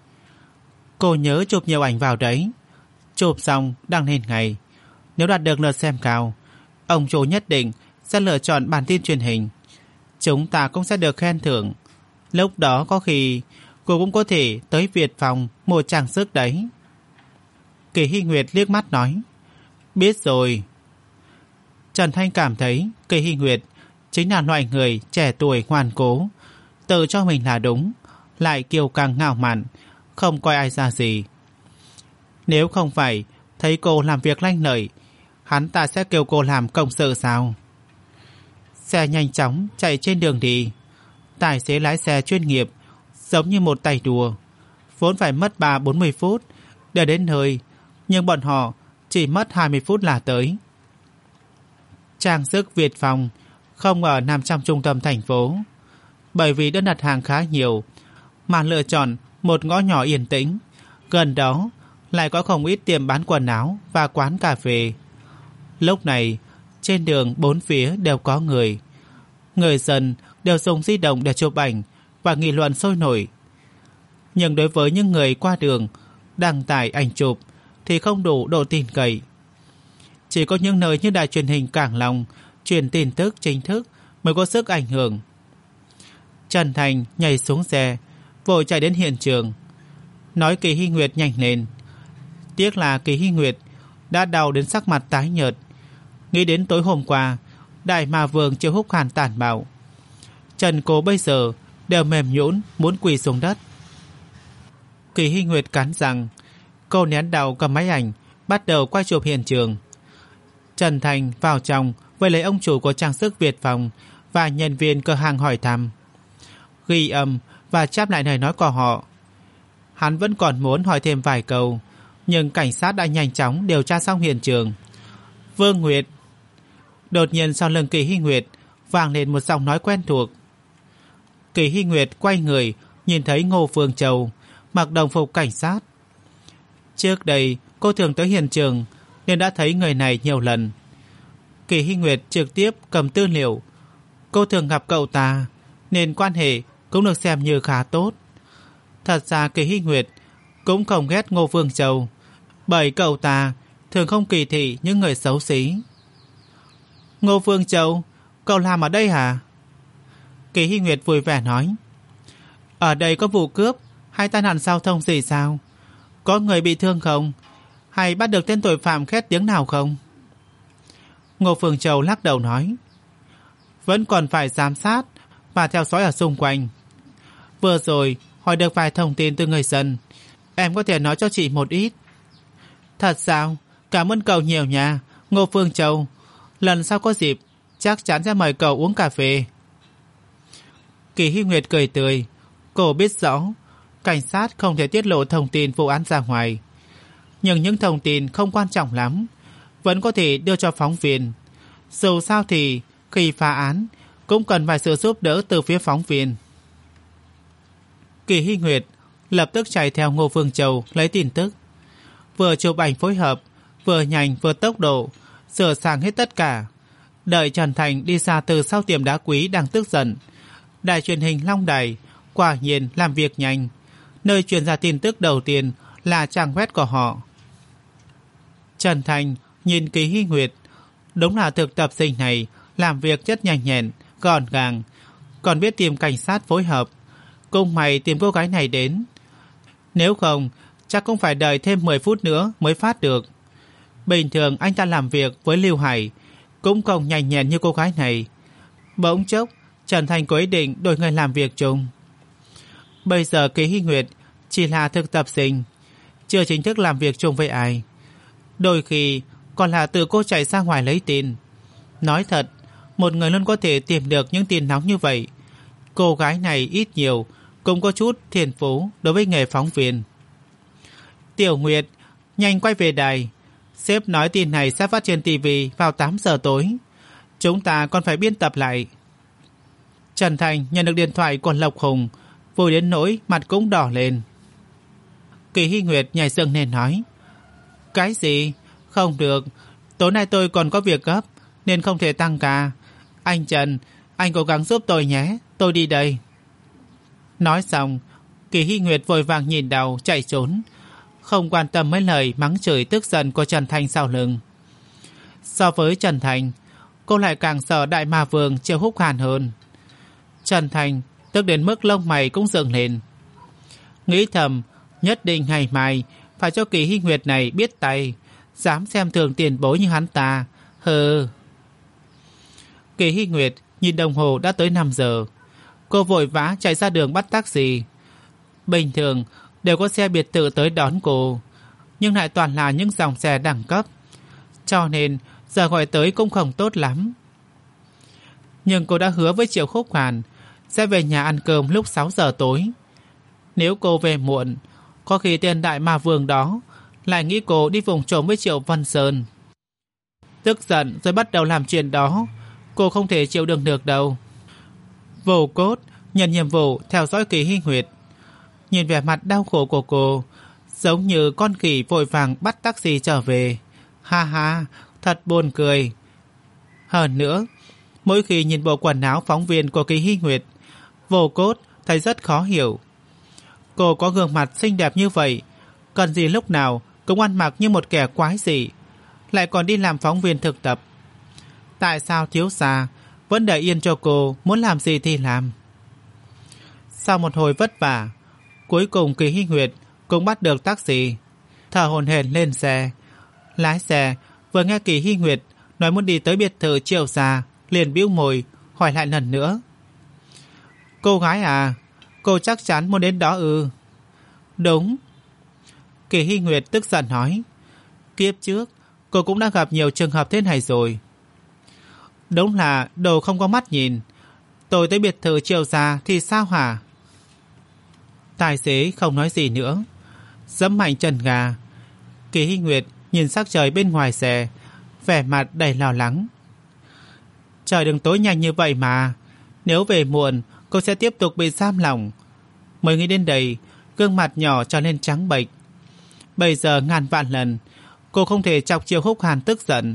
cô nhớ chụp nhiều ảnh vào đấy, chụp xong đăng lên ngày, nếu đạt được lượt xem cao, ông chủ nhất định sẽ lựa chọn bản tin truyền hình, chúng ta cũng sẽ được khen thưởng. Lúc đó có khi cô cũng có thể tới Việt Phong mua trang sức đấy. Kỳ Hy Nguyệt liếc mắt nói: biết rồi. Trần Thanh cảm thấy Kỳ Hy Nguyệt chính là loại người trẻ tuổi ngoan cố, tự cho mình là đúng, lại kiêu căng ngạo mạn, không coi ai ra gì. Nếu không phải thấy cô làm việc lanh lợi, hắn ta sẽ kêu cô làm công sự sao? Xe nhanh chóng chạy trên đường đi, tài xế lái xe chuyên nghiệp giống như một tay đùa, vốn phải mất ba bốn mươi phút để đến nơi, nhưng bọn họ chỉ mất hai mươi phút là tới. Trang sức Việt Phong không ở nằm trong trung tâm thành phố, bởi vì đơn đặt hàng khá nhiều mà lựa chọn một ngõ nhỏ yên tĩnh, gần đó lại có không ít tiệm bán quần áo và quán cà phê. Lúc này trên đường bốn phía đều có người, người dân đều dùng di động để chụp ảnh và nghị luận sôi nổi. Nhưng đối với những người qua đường đăng tải ảnh chụp thì không đủ độ tin cậy. Chỉ có những nơi như đài truyền hình Cảng Long truyền tin tức chính thức mới có sức ảnh hưởng. Trần Thành nhảy xuống xe, vội chạy đến hiện trường, nói Kỳ Hy Nguyệt nhanh lên. Tiếc là Kỳ Hy Nguyệt đã đau đến sắc mặt tái nhợt, nghĩ đến tối hôm qua Đại Ma Vương Triệu Húc Hàn tàn bạo, chân cô bây giờ đều mềm nhũn muốn quỳ xuống đất. Kỳ Hy Nguyệt cắn răng, cô nén đau cầm máy ảnh bắt đầu quay chụp hiện trường. Trần Thành vào trong với lấy ông chủ của trang sức Việt Phong và nhân viên cửa hàng hỏi thăm, ghi âm và chép lại lời nói của họ. Hắn vẫn còn muốn hỏi thêm vài câu, nhưng cảnh sát đã nhanh chóng điều tra xong hiện trường. Vương Nguyệt. Đột nhiên sau lưng Kỳ Hy Nguyệt vang lên một giọng nói quen thuộc. Kỳ Hy Nguyệt quay người nhìn thấy Ngô Phương Châu mặc đồng phục cảnh sát. Trước đây cô thường tới hiện trường nên đã thấy người này nhiều lần. Kỳ Hy Nguyệt trực tiếp cầm tư liệu, cô thường gặp cậu ta nên quan hệ cũng được xem như khá tốt. Thật ra Kỳ Hy Nguyệt cũng không ghét Ngô Phương Châu, bởi cậu ta thường không kỳ thị những người xấu xí. Ngô Phương Châu, cậu làm ở đây hả? Kỳ Hy Nguyệt vui vẻ nói. Ở đây có vụ cướp hay tai nạn giao thông gì sao? Có người bị thương không? Hay bắt được tên tội phạm khét tiếng nào không? Ngô Phương Châu lắc đầu nói. Vẫn còn phải giám sát và theo dõi ở xung quanh. Vừa rồi hỏi được vài thông tin từ người dân, em có thể nói cho chị một ít. Thật sao? Cảm ơn cậu nhiều nha, Ngô Phương Châu. Lần sau có dịp chắc chắn sẽ mời cậu uống cà phê. Kỳ Hy Nguyệt cười tươi. Cô biết rõ cảnh sát không thể tiết lộ thông tin vụ án ra ngoài, nhưng những thông tin không quan trọng lắm vẫn có thể đưa cho phóng viên. Dù sao thì khi phá án cũng cần vài sự giúp đỡ từ phía phóng viên. Kỳ Hy Nguyệt lập tức chạy theo Ngô Phương Châu lấy tin tức, vừa chụp ảnh phối hợp, vừa nhanh vừa tốc độ, sửa sang hết tất cả. Đợi Trần Thành đi ra từ sau tiệm đá quý đang tức giận, đài truyền hình Long Đài quả nhiên làm việc nhanh. Nơi truyền ra tin tức đầu tiên là trang web của họ. Trần Thành nhìn Kỳ Hy Nguyệt, đúng là thực tập sinh này làm việc rất nhanh nhẹn, gọn gàng, còn biết tìm cảnh sát phối hợp. Cũng may tìm cô gái này đến, nếu không chắc cũng phải đợi thêm mười phút nữa mới phát được. Bình thường anh ta làm việc với Lưu Hải cũng không nhanh nhẹn như cô gái này. Bỗng chốc Trần Thành có ý định đổi người làm việc chung. Bây giờ Kỳ Hy Nguyệt chỉ là thực tập sinh, chưa chính thức làm việc chung với ai, đôi khi còn là tự cô chạy ra ngoài lấy tin. Nói thật, một người luôn có thể tìm được những tin nóng như vậy, cô gái này ít nhiều cũng có chút thiên phú đối với nghề phóng viên. Tiểu Nguyệt, nhanh quay về đài. Sếp nói tin này sẽ phát trên ti vi vào tám giờ tối. Chúng ta còn phải biên tập lại. Trần Thành nhận được điện thoại của Lộc Hùng, vui đến nỗi mặt cũng đỏ lên. Kỳ Hy Nguyệt nhảy dựng lên nói: Cái gì? Không được, tối nay tôi còn có việc gấp nên không thể tăng ca. Anh Trần, anh cố gắng giúp tôi nhé, tôi đi đây. Nói xong, Kỳ Hy Nguyệt vội vàng nhìn đầu chạy trốn, không quan tâm mấy lời mắng chửi tức giận của Trần Thành sau lưng. So với Trần Thành, cô lại càng sợ Đại Ma Vương Triệu Húc Hàn hơn. Trần Thành tức đến mức lông mày cũng dựng lên, nghĩ thầm nhất định ngày mai phải cho Kỳ Hy Nguyệt này biết tay, dám xem thường tiền bối như hắn ta. Hừ. Kỳ Hy Nguyệt nhìn đồng hồ đã tới năm giờ. Cô vội vã chạy ra đường bắt taxi. Bình thường đều có xe biệt thự tới đón cô, nhưng lại toàn là những dòng xe đẳng cấp, cho nên giờ gọi tới cũng không tốt lắm. Nhưng cô đã hứa với Triệu Khúc Hàn sẽ về nhà ăn cơm lúc sáu giờ tối. Nếu cô về muộn, có khi tên Đại Ma Vương đó lại nghĩ cô đi vùng trộm với Triệu Văn Sơn. Tức giận rồi bắt đầu làm chuyện đó, cô không thể chịu đựng được đâu. Vô Cốt nhận nhiệm vụ theo dõi Kỳ Hy Nguyệt, nhìn vẻ mặt đau khổ của cô, giống như con khỉ vội vàng bắt taxi trở về. Ha ha, thật buồn cười. Hơn nữa, mỗi khi nhìn bộ quần áo phóng viên của Kỳ Hy Nguyệt, Vô Cốt thấy rất khó hiểu. Cô có gương mặt xinh đẹp như vậy, cần gì lúc nào cũng ăn mặc như một kẻ quái dị, lại còn đi làm phóng viên thực tập. Tại sao thiếu gia vẫn để yên cho cô muốn làm gì thì làm? Sau một hồi vất vả, cuối cùng Kỳ Hy Nguyệt cũng bắt được taxi, thở hổn hển lên xe. Lái xe vừa nghe Kỳ Hy Nguyệt nói muốn đi tới biệt thự Triệu gia, liền bĩu môi hỏi lại lần nữa: Cô gái à, cô chắc chắn muốn đến đó ư? Đúng. Kỳ Hy Nguyệt tức giận nói: Kiếp trước cô cũng đã gặp nhiều trường hợp thế này rồi. Đúng là đồ không có mắt nhìn. Tôi tới biệt thự Triệu gia thì sao hả? Tài xế không nói gì nữa, giẫm mạnh chân ga. Kỳ Hy Nguyệt nhìn sắc trời bên ngoài xe, vẻ mặt đầy lo lắng. Trời đừng tối nhanh như vậy mà, nếu về muộn cô sẽ tiếp tục bị giam lỏng. Mới nghĩ đến đây, gương mặt nhỏ trở nên trắng bệch. Bây giờ ngàn vạn lần cô không thể chọc Triệu Húc Hàn tức giận.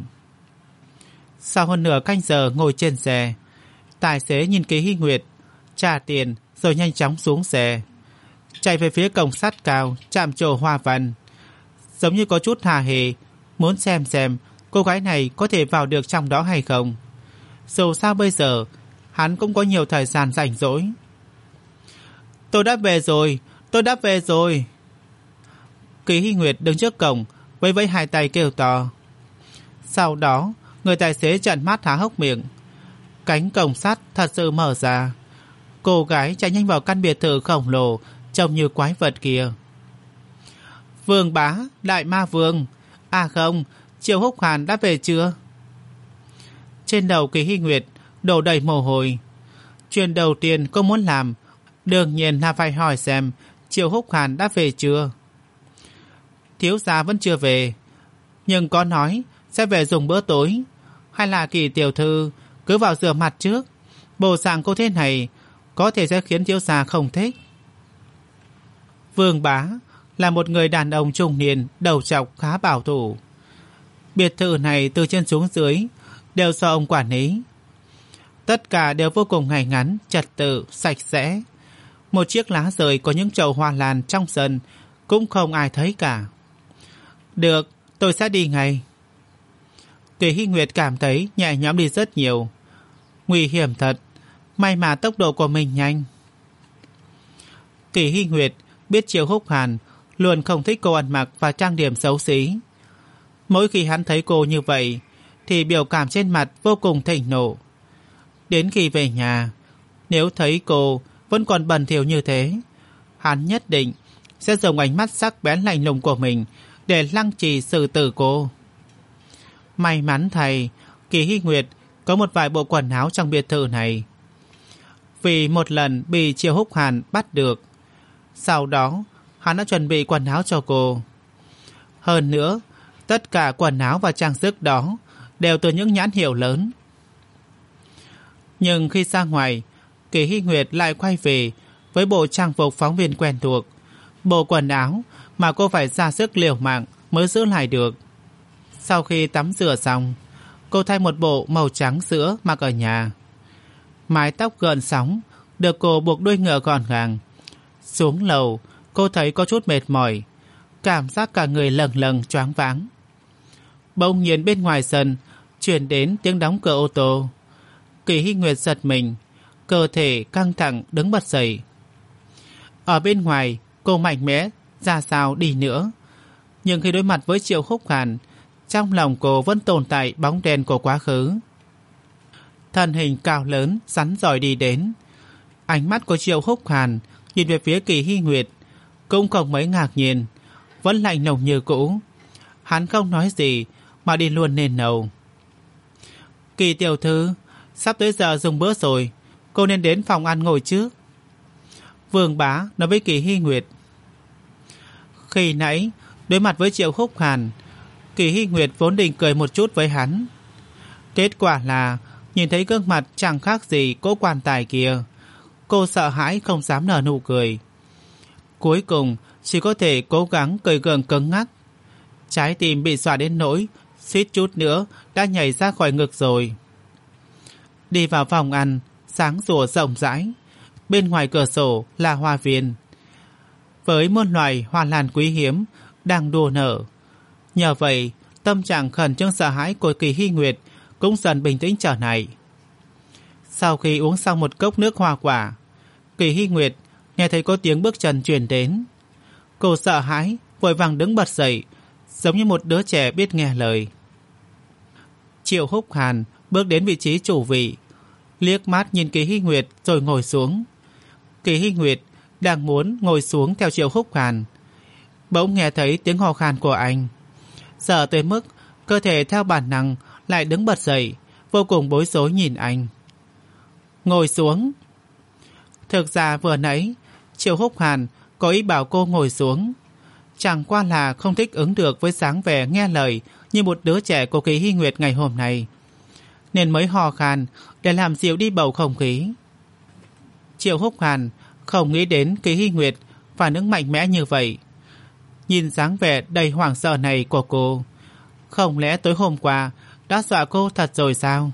Sau hơn nửa canh giờ ngồi trên xe, tài xế nhìn Kỳ Hy Nguyệt, trả tiền rồi nhanh chóng xuống xe, chạy về phía cổng sắt cao trạm trổ hoa văn, giống như có chút hả hề, muốn xem xem cô gái này có thể vào được trong đó hay không. Dù sao bây giờ hắn cũng có nhiều thời gian rảnh rỗi. Tôi đã về rồi, tôi đã về rồi. Kỳ Hy Nguyệt đứng trước cổng vẫy vẫy hai tay kêu to. Sau đó người tài xế trợn mắt há hốc miệng. Cánh cổng sắt thật sự mở ra. Cô gái chạy nhanh vào căn biệt thự khổng lồ trông như quái vật kia. Vương bá, Đại Ma Vương. À không, Triệu Húc Hàn đã về chưa? Trên đầu Kỳ Hy Nguyệt đổ đầy mồ hôi. Chuyện đầu tiên cô muốn làm đương nhiên là phải hỏi xem Triệu Húc Hàn đã về chưa. Thiếu gia vẫn chưa về, nhưng có nói sẽ về dùng bữa tối. Hay là Kỳ tiểu thư cứ vào rửa mặt trước, bộ dạng cô thế này có thể sẽ khiến thiếu gia không thích. Vương bá là một người đàn ông trung niên, đầu trọc khá bảo thủ. Biệt thự này từ trên xuống dưới đều do ông quản lý. Tất cả đều vô cùng ngay ngắn, trật tự, sạch sẽ. Một chiếc lá rơi có những chậu hoa lan trong sân cũng không ai thấy cả. Được, Tôi sẽ đi ngay. Kỳ Hy Nguyệt cảm thấy nhẹ nhõm đi rất nhiều. Nguy hiểm thật, may mà tốc độ của mình nhanh. Kỳ Hy Nguyệt biết Triệu Húc Hàn luôn không thích cô ăn mặc và trang điểm xấu xí. Mỗi khi hắn thấy cô như vậy thì biểu cảm trên mặt vô cùng thịnh nộ. Đến khi về nhà, nếu thấy cô vẫn còn bẩn thỉu như thế, hắn nhất định sẽ dùng ánh mắt sắc bén lạnh lùng của mình để lăng trì xử tử cô. May mắn thay, Kỳ Hy Nguyệt có một vài bộ quần áo trong biệt thự này. Vì một lần bị Triệu Húc Hàn bắt được, sau đó hắn đã chuẩn bị quần áo cho cô. Hơn nữa, tất cả quần áo và trang sức đó đều từ những nhãn hiệu lớn. Nhưng khi ra ngoài, Kỳ Hy Nguyệt lại quay về với bộ trang phục phóng viên quen thuộc, bộ quần áo mà cô phải ra sức liều mạng mới giữ lại được. Sau khi tắm rửa xong, cô thay một bộ màu trắng sữa mặc ở nhà. Mái tóc gợn sóng được cô buộc đuôi ngựa gọn gàng. Xuống lầu, cô thấy có chút mệt mỏi, cảm giác cả người lâng lâng choáng váng. Bỗng nhiên bên ngoài sân truyền đến tiếng đóng cửa ô tô. Kỳ Hy Nguyệt giật mình, cơ thể căng thẳng đứng bật dậy. Ở bên ngoài, cô mạnh mẽ ra sao đi nữa, nhưng khi đối mặt với Triệu Húc Hàn, trong lòng cô vẫn tồn tại bóng đen của quá khứ. Thân hình cao lớn rắn rỏi đi đến. Ánh mắt của Triệu Húc Hàn nhìn về phía Kỳ Hy Nguyệt cũng không mấy ngạc nhiên, vẫn lạnh lùng như cũ. Hắn không nói gì mà đi luôn lên lầu. Kỳ tiểu thư, sắp tới giờ dùng bữa rồi, cô nên đến phòng ăn ngồi trước. Vương Bá nói với Kỳ Hy Nguyệt. Khi nãy đối mặt với Triệu Húc Hàn, Kỳ Hy Nguyệt vốn định cười một chút với hắn. Kết quả là nhìn thấy gương mặt chẳng khác gì cỗ quan tài kia, cô sợ hãi không dám nở nụ cười. Cuối cùng chỉ có thể cố gắng cười gượng cứng ngắc. Trái tim bị dọa đến nỗi suýt chút nữa đã nhảy ra khỏi ngực rồi. Đi vào phòng ăn, sáng sủa rộng rãi. Bên ngoài cửa sổ là hoa viên với muôn loài hoa lan quý hiếm đang đua nở. Nhờ vậy, tâm trạng khẩn trương sợ hãi của Kỳ Hy Nguyệt cũng dần bình tĩnh trở lại. Sau khi uống xong một cốc nước hoa quả, Kỳ Hy Nguyệt nghe thấy có tiếng bước chân truyền đến. Cô sợ hãi vội vàng đứng bật dậy, giống như một đứa trẻ biết nghe lời. Triệu Húc Hàn bước đến vị trí chủ vị, liếc mắt nhìn Kỳ Hy Nguyệt rồi ngồi xuống. Kỳ Hy Nguyệt đang muốn ngồi xuống theo Triệu Húc Hàn, bỗng nghe thấy tiếng hò khan của anh. Sợ tới mức cơ thể theo bản năng lại đứng bật dậy, vô cùng bối rối nhìn anh. Ngồi xuống. Thực ra vừa nãy Triệu Húc Hàn có ý bảo cô ngồi xuống, chẳng qua là không thích ứng được với dáng vẻ nghe lời như một đứa trẻ của Kỳ Hy Nguyệt ngày hôm nay, nên mới hò khan để làm dịu đi bầu không khí. Triệu Húc Hàn không nghĩ đến Kỳ Hy Nguyệt phản ứng mạnh mẽ như vậy. Nhìn dáng vẻ đầy hoảng sợ này của cô, không lẽ tối hôm qua đã dọa cô thật rồi sao?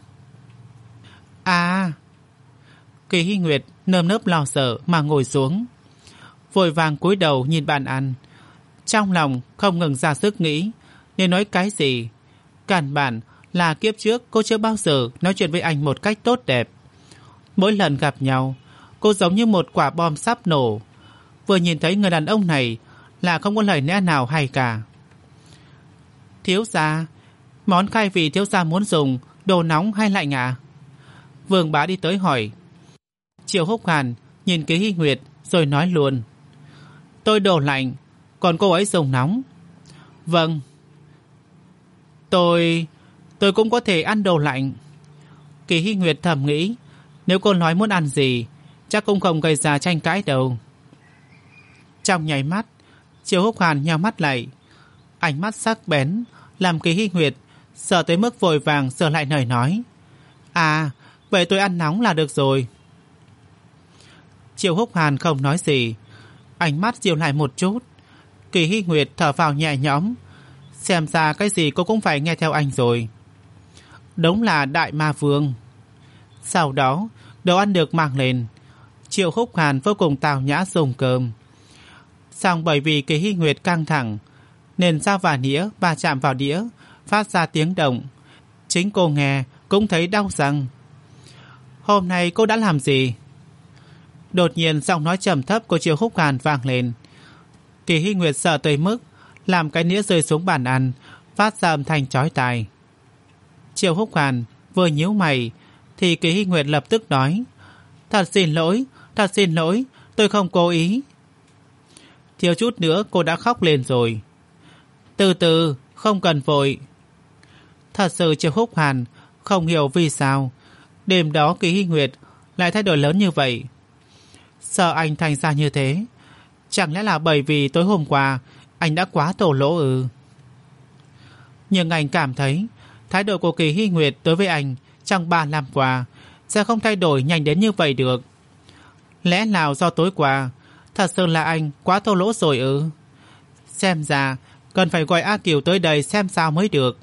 À! Kỳ Hy Nguyệt nơm nớp lo sợ mà ngồi xuống, vội vàng cúi đầu nhìn bàn ăn. Trong lòng không ngừng ra sức nghĩ nên nói cái gì. Căn bản là kiếp trước cô chưa bao giờ nói chuyện với anh một cách tốt đẹp. Mỗi lần gặp nhau, cô giống như một quả bom sắp nổ. Vừa nhìn thấy người đàn ông này là không có lời lẽ nào hay cả. Thiếu gia, món khai vị thiếu gia muốn dùng đồ nóng hay lạnh à? Vương Bá đi tới hỏi. Triệu Húc Hàn nhìn Kỳ Hy Nguyệt rồi nói luôn. Tôi đồ lạnh, còn cô ấy dùng nóng. Vâng. Tôi... tôi cũng có thể ăn đồ lạnh. Kỳ Hy Nguyệt thầm nghĩ, nếu cô nói muốn ăn gì chắc cũng không gây ra tranh cãi đâu. Trong nháy mắt, Triệu Húc Hàn nheo mắt lại, ánh mắt sắc bén làm Kỳ Hy Nguyệt sợ tới mức vội vàng sửa lại lời nói. À, vậy tôi ăn nóng là được rồi. Triệu Húc Hàn không nói gì, ánh mắt dịu lại một chút. Kỳ Hy Nguyệt thở vào nhẹ nhõm, xem ra cái gì cô cũng phải nghe theo anh rồi. Đúng là đại ma vương. Sau đó, đồ ăn được mang lên. Triệu Húc Hàn vô cùng tào nhã dùng cơm. Xong bởi vì Kỳ Hy Nguyệt căng thẳng nên dao và nĩa va chạm vào đĩa, phát ra tiếng động. Chính cô nghe cũng thấy đau răng. Hôm nay cô đã làm gì? Đột nhiên giọng nói trầm thấp của Triệu Húc Hàn vang lên. Kỳ Hy Nguyệt sợ tới mức làm cái nĩa rơi xuống bàn ăn, phát ra âm thanh chói tai. Triệu Húc Hàn vừa nhíu mày thì Kỳ Hy Nguyệt lập tức nói: Thật xin lỗi, thật xin lỗi, tôi không cố ý. Thiếu chút nữa cô đã khóc lên rồi. Từ từ, không cần vội. Thật sự Triệu Húc Hàn không hiểu vì sao đêm đó Kỳ Hy Nguyệt lại thay đổi lớn như vậy. Sợ anh thành ra như thế, chẳng lẽ là bởi vì tối hôm qua anh đã quá thổ lỗ ư? Nhưng anh cảm thấy thái độ của Kỳ Hy Nguyệt đối với anh trong ba năm qua sẽ không thay đổi nhanh đến như vậy được. Lẽ nào do tối qua thật sự là anh quá thô lỗ rồi ư? Xem ra cần phải gọi A Kiều tới đây xem sao mới được.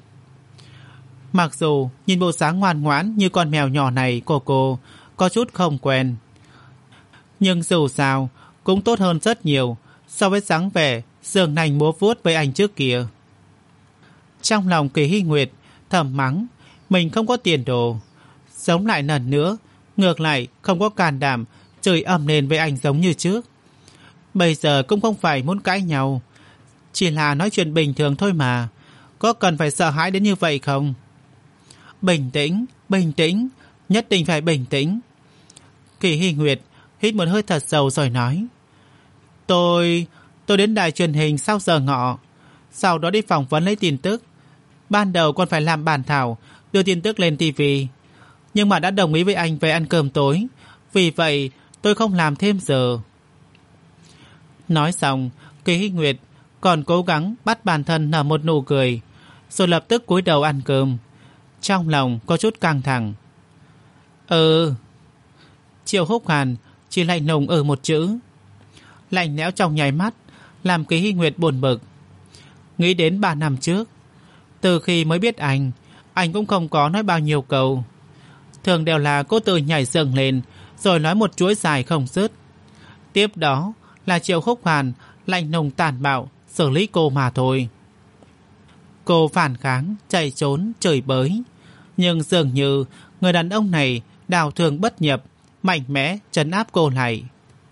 Mặc dù nhìn bộ dáng ngoan ngoãn như con mèo nhỏ này của cô có chút không quen, nhưng dù sao cũng tốt hơn rất nhiều so với dáng vẻ giường nành múa vuốt với anh trước kia. Trong lòng Kỳ Hy Nguyệt thầm mắng mình không có tiền đồ, sống lại lần nữa ngược lại không có can đảm chửi ầm lên với anh giống như trước. Bây giờ cũng không phải muốn cãi nhau, chỉ là nói chuyện bình thường thôi mà, có cần phải sợ hãi đến như vậy không? Bình tĩnh, bình tĩnh, nhất định phải bình tĩnh. Kỳ Hy Nguyệt hít một hơi thật sâu rồi nói: Tôi... tôi đến đài truyền hình sau giờ ngọ, sau đó đi phỏng vấn lấy tin tức. Ban đầu còn phải làm bản thảo đưa tin tức lên ti vi, nhưng mà đã đồng ý với anh về ăn cơm tối, vì vậy tôi không làm thêm giờ. Nói xong, Kỳ Hy Nguyệt còn cố gắng bắt bản thân nở một nụ cười, rồi lập tức cúi đầu ăn cơm. Trong lòng có chút căng thẳng. Ừ. Triệu Húc Hàn chỉ lạnh lùng ở một chữ. Lạnh lẽo trong nháy mắt làm Kỳ Hy Nguyệt buồn bực. Nghĩ đến ba năm trước, từ khi mới biết anh, anh cũng không có nói bao nhiêu câu. Thường đều là cô tự nhảy dựng lên rồi nói một chuỗi dài không dứt. Tiếp đó là Triệu Húc Hàn lạnh lùng tàn bạo xử lý cô mà thôi. Cô phản kháng, chạy trốn, chửi bới, nhưng dường như người đàn ông này đào thương bất nhập, mạnh mẽ trấn áp cô lại.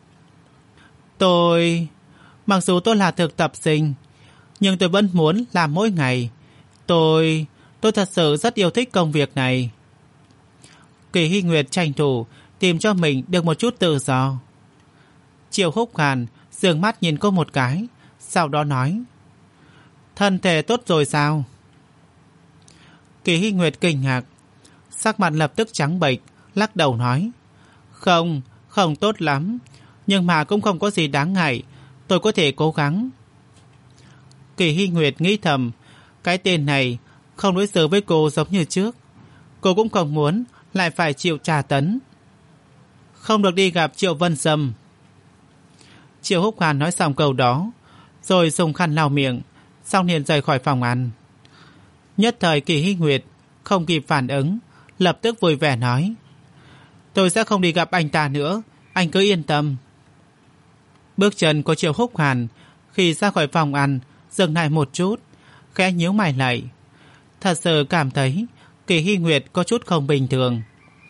Tôi... mặc dù tôi là thực tập sinh, nhưng tôi vẫn muốn làm mỗi ngày. Tôi... tôi thật sự rất yêu thích công việc này. Kỳ Hy Nguyệt tranh thủ tìm cho mình được một chút tự do. Triệu Húc Hàn dường mắt nhìn cô một cái, sau đó nói: Thân thể tốt rồi sao? Kỳ Hy Nguyệt kinh ngạc, sắc mặt lập tức trắng bệch, lắc đầu nói: Không, không tốt lắm, nhưng mà cũng không có gì đáng ngại, tôi có thể cố gắng. Kỳ Hy Nguyệt nghĩ thầm, cái tên này không đối xử với cô giống như trước, cô cũng không muốn lại phải chịu tra tấn. Không được đi gặp Triệu Vân Sâm. Triệu Húc Hàn nói xong câu đó, rồi dùng khăn lau miệng, xong liền rời khỏi phòng ăn. Nhất thời Kỳ Hy Nguyệt không kịp phản ứng, lập tức vui vẻ nói: Tôi sẽ không đi gặp anh ta nữa, anh cứ yên tâm. Bước chân của Triệu Húc Hàn khi ra khỏi phòng ăn dừng lại một chút, khẽ nhíu mày lại. Thật sự cảm thấy Kỳ Hy Nguyệt có chút không bình thường.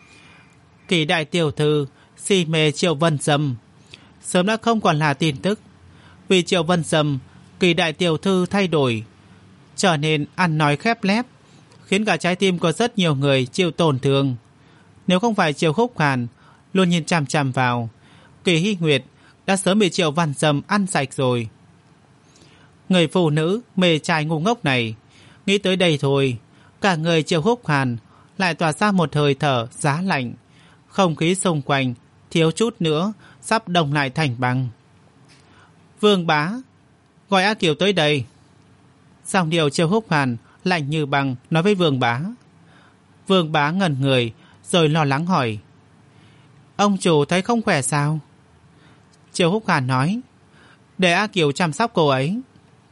Kỳ đại tiểu thư si mê Triệu Vân Sâm sớm đã không còn là tin tức. Vì Triệu Vân Sâm, Kỳ đại tiểu thư thay đổi, trở nên ăn nói khép lép, khiến cả trái tim của rất nhiều người chịu tổn thương. Nếu không phải Triệu Húc Hàn luôn nhìn chằm chằm vào, Kỳ Hy Nguyệt đã sớm bị Triệu Vân Sâm ăn sạch rồi. Người phụ nữ mê trai ngu ngốc này, nghĩ tới đây thôi, cả người Triệu Húc Hàn lại tỏa ra một hơi thở giá lạnh, không khí xung quanh thiếu chút nữa sắp đông lại thành băng. Vương bá, gọi A Kiều tới đây. Dòng điệu Triệu Húc Hàn lạnh như băng nói với Vương bá. Vương bá ngẩn người rồi lo lắng hỏi: Ông chủ thấy không khỏe sao? Triệu Húc Hàn nói: Để A Kiều chăm sóc cô ấy.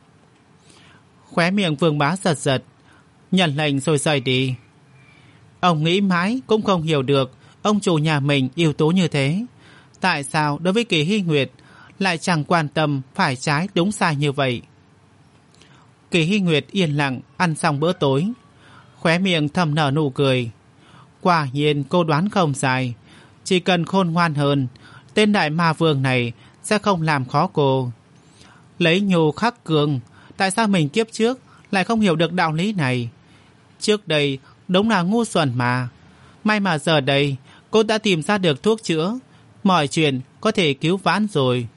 Khóe miệng Vương bá giật giật, nhận lệnh rồi rời đi. Ông nghĩ mãi cũng không hiểu được ông chủ nhà mình ưu tú như thế, tại sao đối với Kỳ Hy Nguyệt lại chẳng quan tâm phải trái đúng sai như vậy. Kỳ Hy Nguyệt yên lặng ăn xong bữa tối, khóe miệng thầm nở nụ cười. Quả nhiên cô đoán không sai, chỉ cần khôn ngoan hơn, tên đại ma vương này sẽ không làm khó cô. Lấy nhu khắc cường, tại sao mình kiếp trước lại không hiểu được đạo lý này? Trước đây đúng là ngu xuẩn mà. May mà giờ đây cô đã tìm ra được thuốc chữa, mọi chuyện có thể cứu vãn rồi.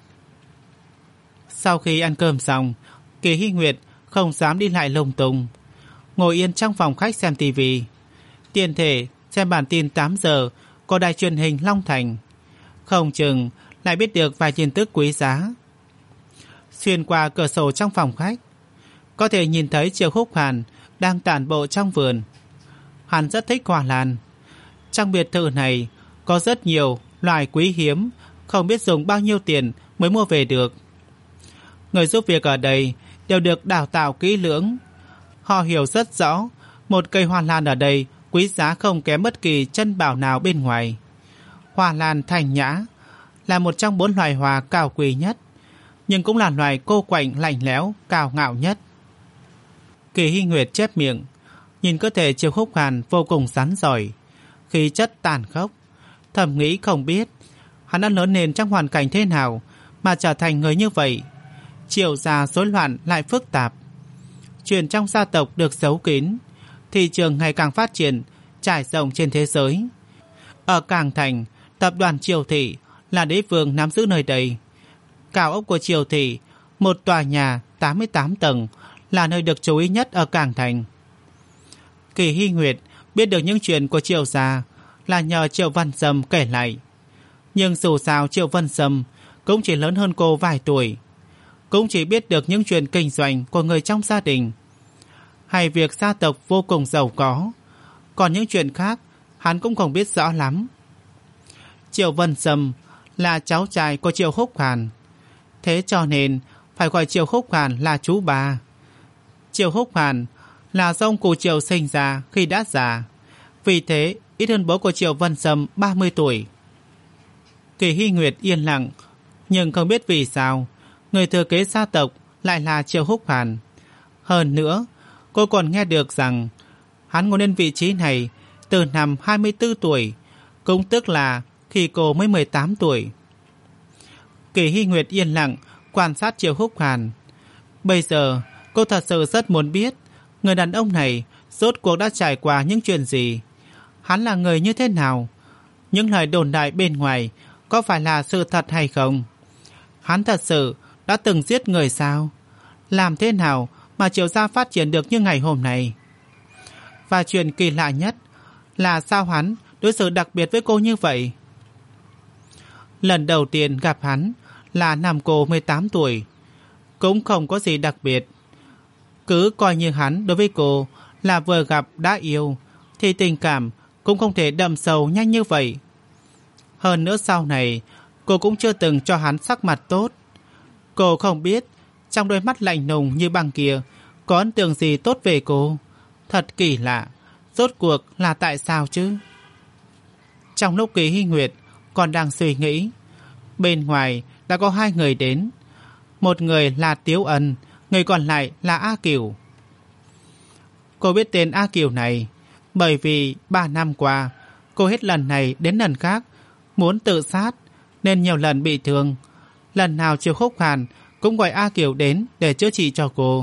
Sau khi ăn cơm xong, Kỳ Hy Nguyệt không dám đi lại lung tung, ngồi yên trong phòng khách xem tivi. Tiện thể xem bản tin tám giờ của đài truyền hình Long Thành, không chừng lại biết được vài tin tức quý giá. Xuyên qua cửa sổ trong phòng khách, có thể nhìn thấy Triệu Húc Hàn đang tản bộ trong vườn. Hắn rất thích hoa lan. Trong biệt thự này có rất nhiều loài quý hiếm, không biết dùng bao nhiêu tiền mới mua về được. Người giúp việc ở đây đều được đào tạo kỹ lưỡng. Họ hiểu rất rõ một cây hoa lan ở đây quý giá không kém bất kỳ chân bảo nào bên ngoài. Hoa lan thanh nhã là một trong bốn loài hoa cao quý nhất, nhưng cũng là loài cô quạnh lạnh lẽo cao ngạo nhất. Kỳ Hy Nguyệt chép miệng, nhìn cơ thể Triệu Húc Hàn vô cùng rắn giỏi, khí chất tàn khốc, thầm nghĩ không biết hắn đã lớn lên trong hoàn cảnh thế nào mà trở thành người như vậy. Triệu gia rối loạn lại phức tạp, chuyện trong gia tộc được giấu kín, thị trường ngày càng phát triển, trải rộng trên thế giới. Ở Cảng Thành, tập đoàn Triều Thị là đế vương nắm giữ nơi đây. Cao ốc của Triều Thị, một tòa nhà tám mươi tám tầng, là nơi được chú ý nhất ở Cảng Thành. Kỳ Hy Nguyệt biết được những chuyện của Triệu gia là nhờ Triệu Văn Sâm kể lại. Nhưng dù sao Triệu Văn Sâm cũng chỉ lớn hơn cô vài tuổi, cũng chỉ biết được những chuyện kinh doanh của người trong gia đình, hay việc gia tộc vô cùng giàu có. Còn những chuyện khác hắn cũng không biết rõ lắm. Triệu Văn Sâm là cháu trai của Triệu Húc Hàn, thế cho nên phải gọi Triệu Húc Hàn là chú ba. Triệu Húc Hàn là do ông cụ Triệu sinh ra khi đã già, vì thế ít hơn bố của Triệu Văn Sâm ba mươi tuổi. Kỳ Hy Nguyệt yên lặng, nhưng không biết vì sao người thừa kế gia tộc lại là Triệu Húc Hàn. Hơn nữa, cô còn nghe được rằng hắn ngồi lên vị trí này từ năm hai mươi tư tuổi, cũng tức là khi cô mới mười tám tuổi. Kỳ Hy Nguyệt yên lặng quan sát Triệu Húc Hàn. Bây giờ cô thật sự rất muốn biết người đàn ông này rốt cuộc đã trải qua những chuyện gì. Hắn là người như thế nào? Những lời đồn đại bên ngoài có phải là sự thật hay không? Hắn thật sự đã từng giết người sao? Làm thế nào mà Triệu gia phát triển được như ngày hôm nay? Và chuyện kỳ lạ nhất là sao hắn đối xử đặc biệt với cô như vậy? Lần đầu tiên gặp hắn là năm cô mười tám tuổi, cũng không có gì đặc biệt. Cứ coi như hắn đối với cô là vừa gặp đã yêu, thì tình cảm cũng không thể đậm sâu nhanh như vậy. Hơn nữa sau này cô cũng chưa từng cho hắn sắc mặt tốt. Cô không biết trong đôi mắt lạnh lùng như băng kia có ấn tượng gì tốt về cô. Thật kỳ lạ, rốt cuộc là tại sao chứ? Trong lúc Kỳ Hy Nguyệt còn đang suy nghĩ, bên ngoài đã có hai người đến. Một người là Tiếu Ân, người còn lại là A Cửu. Cô biết tên A Cửu này bởi vì ba năm qua cô hết lần này đến lần khác muốn tự sát nên nhiều lần bị thương. Lần nào Triệu Húc Hàn cũng gọi A Cửu đến để chữa trị cho cô.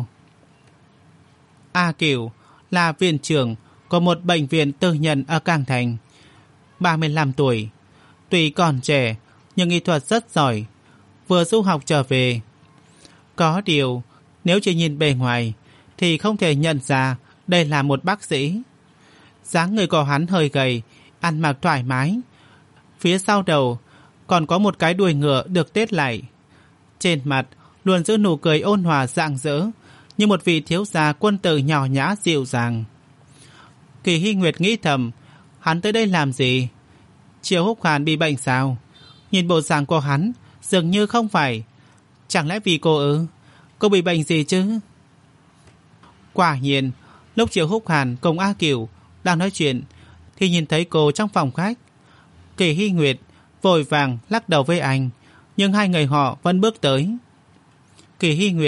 A Cửu là viện trưởng của một bệnh viện tư nhân ở Cảng Thành, ba mươi lăm tuổi, tuy còn trẻ nhưng y thuật rất giỏi, vừa du học trở về. Có điều nếu chỉ nhìn bề ngoài thì không thể nhận ra đây là một bác sĩ. Dáng người của hắn hơi gầy, ăn mặc thoải mái, phía sau đầu còn có một cái đuôi ngựa được tết lại. Trên mặt luôn giữ nụ cười ôn hòa rạng rỡ, như một vị thiếu gia quân tử nhỏ nhã dịu dàng. Kỳ Hy Nguyệt nghĩ thầm, hắn tới đây làm gì? Triệu Húc Hàn bị bệnh sao? Nhìn bộ dạng của hắn dường như không phải. Chẳng lẽ vì cô ư? Cô bị bệnh gì chứ? Quả nhiên, lúc Triệu Húc Hàn cùng A Cửu đang nói chuyện thì nhìn thấy cô trong phòng khách. Kỳ Hy Nguyệt vội vàng lắc đầu với anh, nhưng hai người họ vẫn bước tới. Kỳ Hy Nguyệt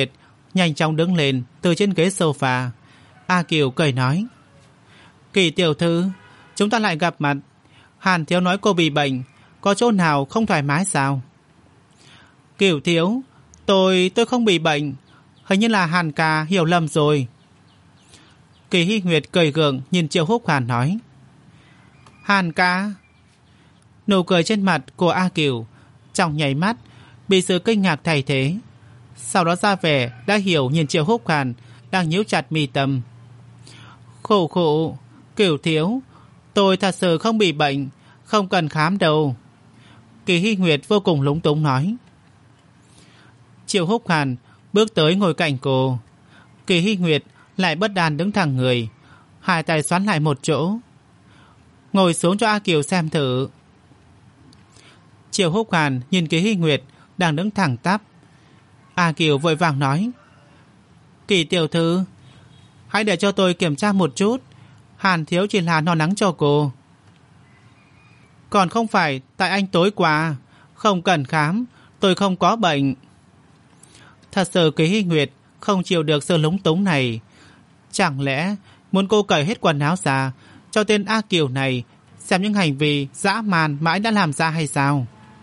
nhanh chóng đứng lên từ trên ghế sofa. A Kiều cười nói: Kỳ tiểu thư, chúng ta lại gặp mặt. Hàn thiếu nói cô bị bệnh, có chỗ nào không thoải mái sao? Kiều thiếu, tôi tôi không bị bệnh, hình như là Hàn ca hiểu lầm rồi. Kỳ Hy Nguyệt cười gượng nhìn Triệu Húc Hàn nói: Hàn ca. Nụ cười trên mặt của A Kiều trong nháy mắt bị sự kinh ngạc thay thế, sau đó ra vẻ đã hiểu nhìn Triệu Húc Hàn đang nhíu chặt mi tâm. Khổ khổ, Kiều thiếu, tôi thật sự không bị bệnh, không cần khám đâu. Kỳ Hy Nguyệt vô cùng lúng túng nói. Triệu Húc Hàn bước tới ngồi cạnh cô. Kỳ Hy Nguyệt lại bất đàn đứng thẳng người, hai tay xoắn lại một chỗ. Ngồi xuống cho A Kiều xem thử. Triệu Húc Hàn nhìn Kỳ Hy Nguyệt đang đứng thẳng tắp. A Kiều vội vàng nói: Kỳ tiểu thư, hãy để cho tôi kiểm tra một chút. Hàn thiếu chỉ là lo lắng cho cô. Còn không phải tại anh tối qua, không cần khám, tôi không có bệnh. Thật sự Kỳ Hy Nguyệt không chịu được sự lúng túng này. Chẳng lẽ muốn cô cởi hết quần áo ra cho tên A Kiều này xem những hành vi dã man mãi đã làm ra hay sao?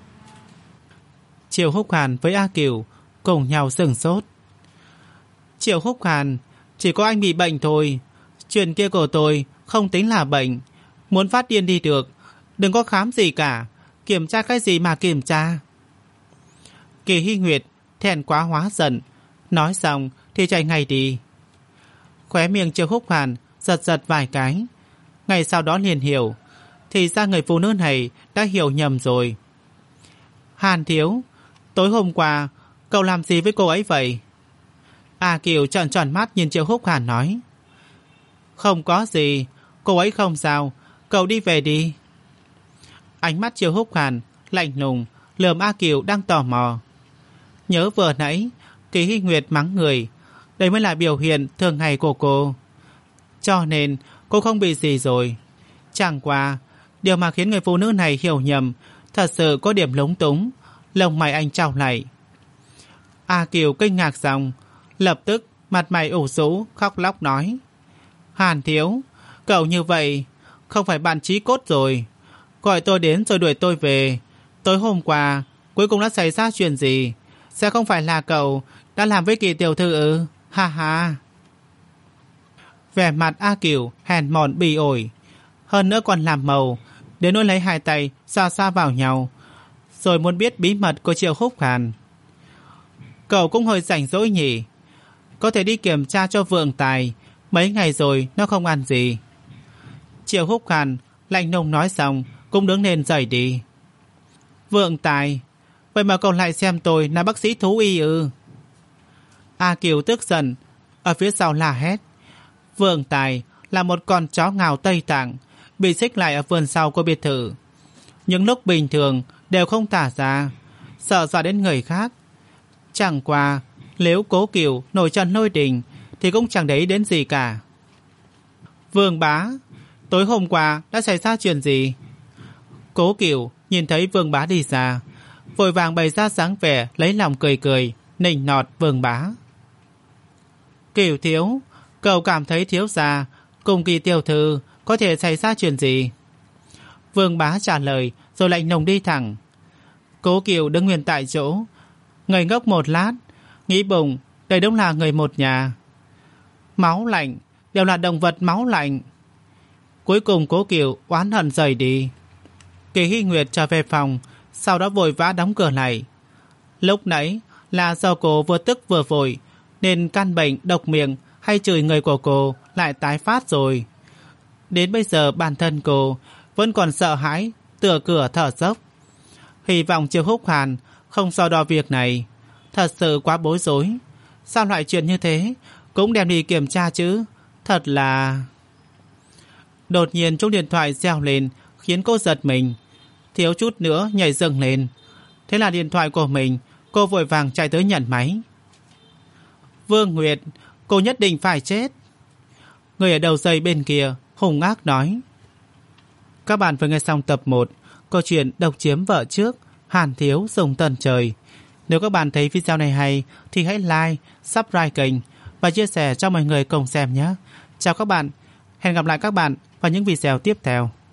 Triệu Húc Hàn với A Kiều cùng nhau sửng sốt. Triệu Húc Hàn, chỉ có anh bị bệnh thôi. Chuyện kia của tôi không tính là bệnh. Muốn phát điên đi được, đừng có khám gì cả. Kiểm tra cái gì mà kiểm tra? Kỳ Hy Nguyệt thẹn quá hóa giận, nói xong thì chạy ngay đi. Khóe miệng Triệu Húc Hàn giật giật vài cái, ngay sau đó liền hiểu, thì ra người phụ nữ này đã hiểu nhầm rồi. Hàn thiếu, tối hôm qua cậu làm gì với cô ấy vậy? A Kiều trợn tròn mắt nhìn Triệu Húc Hàn nói: Không có gì, cô ấy không sao, cậu đi về đi. Ánh mắt Triệu Húc Hàn lạnh lùng lườm A Kiều đang tò mò. Nhớ vừa nãy Kỳ Hy Nguyệt mắng người, đây mới là biểu hiện thường ngày của cô. Cho nên cô không bị gì rồi. Chẳng qua điều mà khiến người phụ nữ này hiểu nhầm thật sự có điểm lúng túng. Lông mày anh trao lại. A Kiều kinh ngạc rằng, lập tức mặt mày ủ rũ khóc lóc nói: Hàn thiếu, cậu như vậy không phải bạn chí cốt rồi. Gọi tôi đến rồi đuổi tôi về. Tối hôm qua cuối cùng đã xảy ra chuyện gì? Sẽ không phải là cậu đã làm với Kỳ tiểu thư ư? Ha ha. Vẻ mặt A Kiều hèn mọn bỉ ổi, hơn nữa còn làm màu, đến nỗi lấy hai tay xoa xoa vào nhau, rồi muốn biết bí mật của Triệu Húc Hàn. Cậu cũng hơi rảnh rỗi nhỉ? Có thể đi kiểm tra cho Vượng Tài, mấy ngày rồi nó không ăn gì. Triệu Húc Hàn lạnh lùng nói xong cũng đứng lên rời đi. Vượng Tài, vậy mà cậu lại xem tôi là bác sĩ thú y ư? A Kiều tức giận ở phía sau la hét. Vượng Tài là một con chó ngào Tây Tạng, bị xích lại ở vườn sau của biệt thự. Những lúc bình thường đều không thả ra, sợ dọa đến người khác. Chẳng qua nếu Cố Kiều nổi trận lôi đình thì cũng chẳng để ý đến gì cả. Vương bá, tối hôm qua đã xảy ra chuyện gì? Cố Kiều nhìn thấy Vương bá đi ra, vội vàng bày ra dáng vẻ lấy lòng cười cười, nịnh nọt Vương bá. Kiều thiếu, cậu cảm thấy thiếu gia cùng Kỳ tiểu thư có thể xảy ra chuyện gì? Vương bá trả lời rồi lạnh lùng đi thẳng. Cố Kiều đứng nguyên tại chỗ, ngây ngốc một lát, nghĩ bụng đây đúng là người một nhà. Máu lạnh, đều là động vật máu lạnh. Cuối cùng Cố Kiều oán hận rời đi. Kỳ Hy Nguyệt trở về phòng, sau đó vội vã đóng cửa lại. Lúc nãy là do cô vừa tức vừa vội, nên căn bệnh độc miệng hay chửi người của cô lại tái phát rồi. Đến bây giờ bản thân cô vẫn còn sợ hãi, tựa cửa thở dốc. Hy vọng Triệu Húc Hàn không so đo việc này. Thật sự quá bối rối. Sao loại chuyện như thế cũng đem đi kiểm tra chứ? Thật là... Đột nhiên chuông điện thoại reo lên khiến cô giật mình, thiếu chút nữa nhảy dựng lên. Thế là điện thoại của mình. Cô vội vàng chạy tới nhận máy. Vương Nguyệt, cô nhất định phải chết. Người ở đầu dây bên kia hung ác nói. Các bạn vừa nghe xong tập một câu chuyện Độc chiếm vợ trước, Hàn thiếu dùng tần trời. Nếu các bạn thấy video này hay thì hãy like, subscribe kênh và chia sẻ cho mọi người cùng xem nhé. Chào các bạn, hẹn gặp lại các bạn vào những video tiếp theo.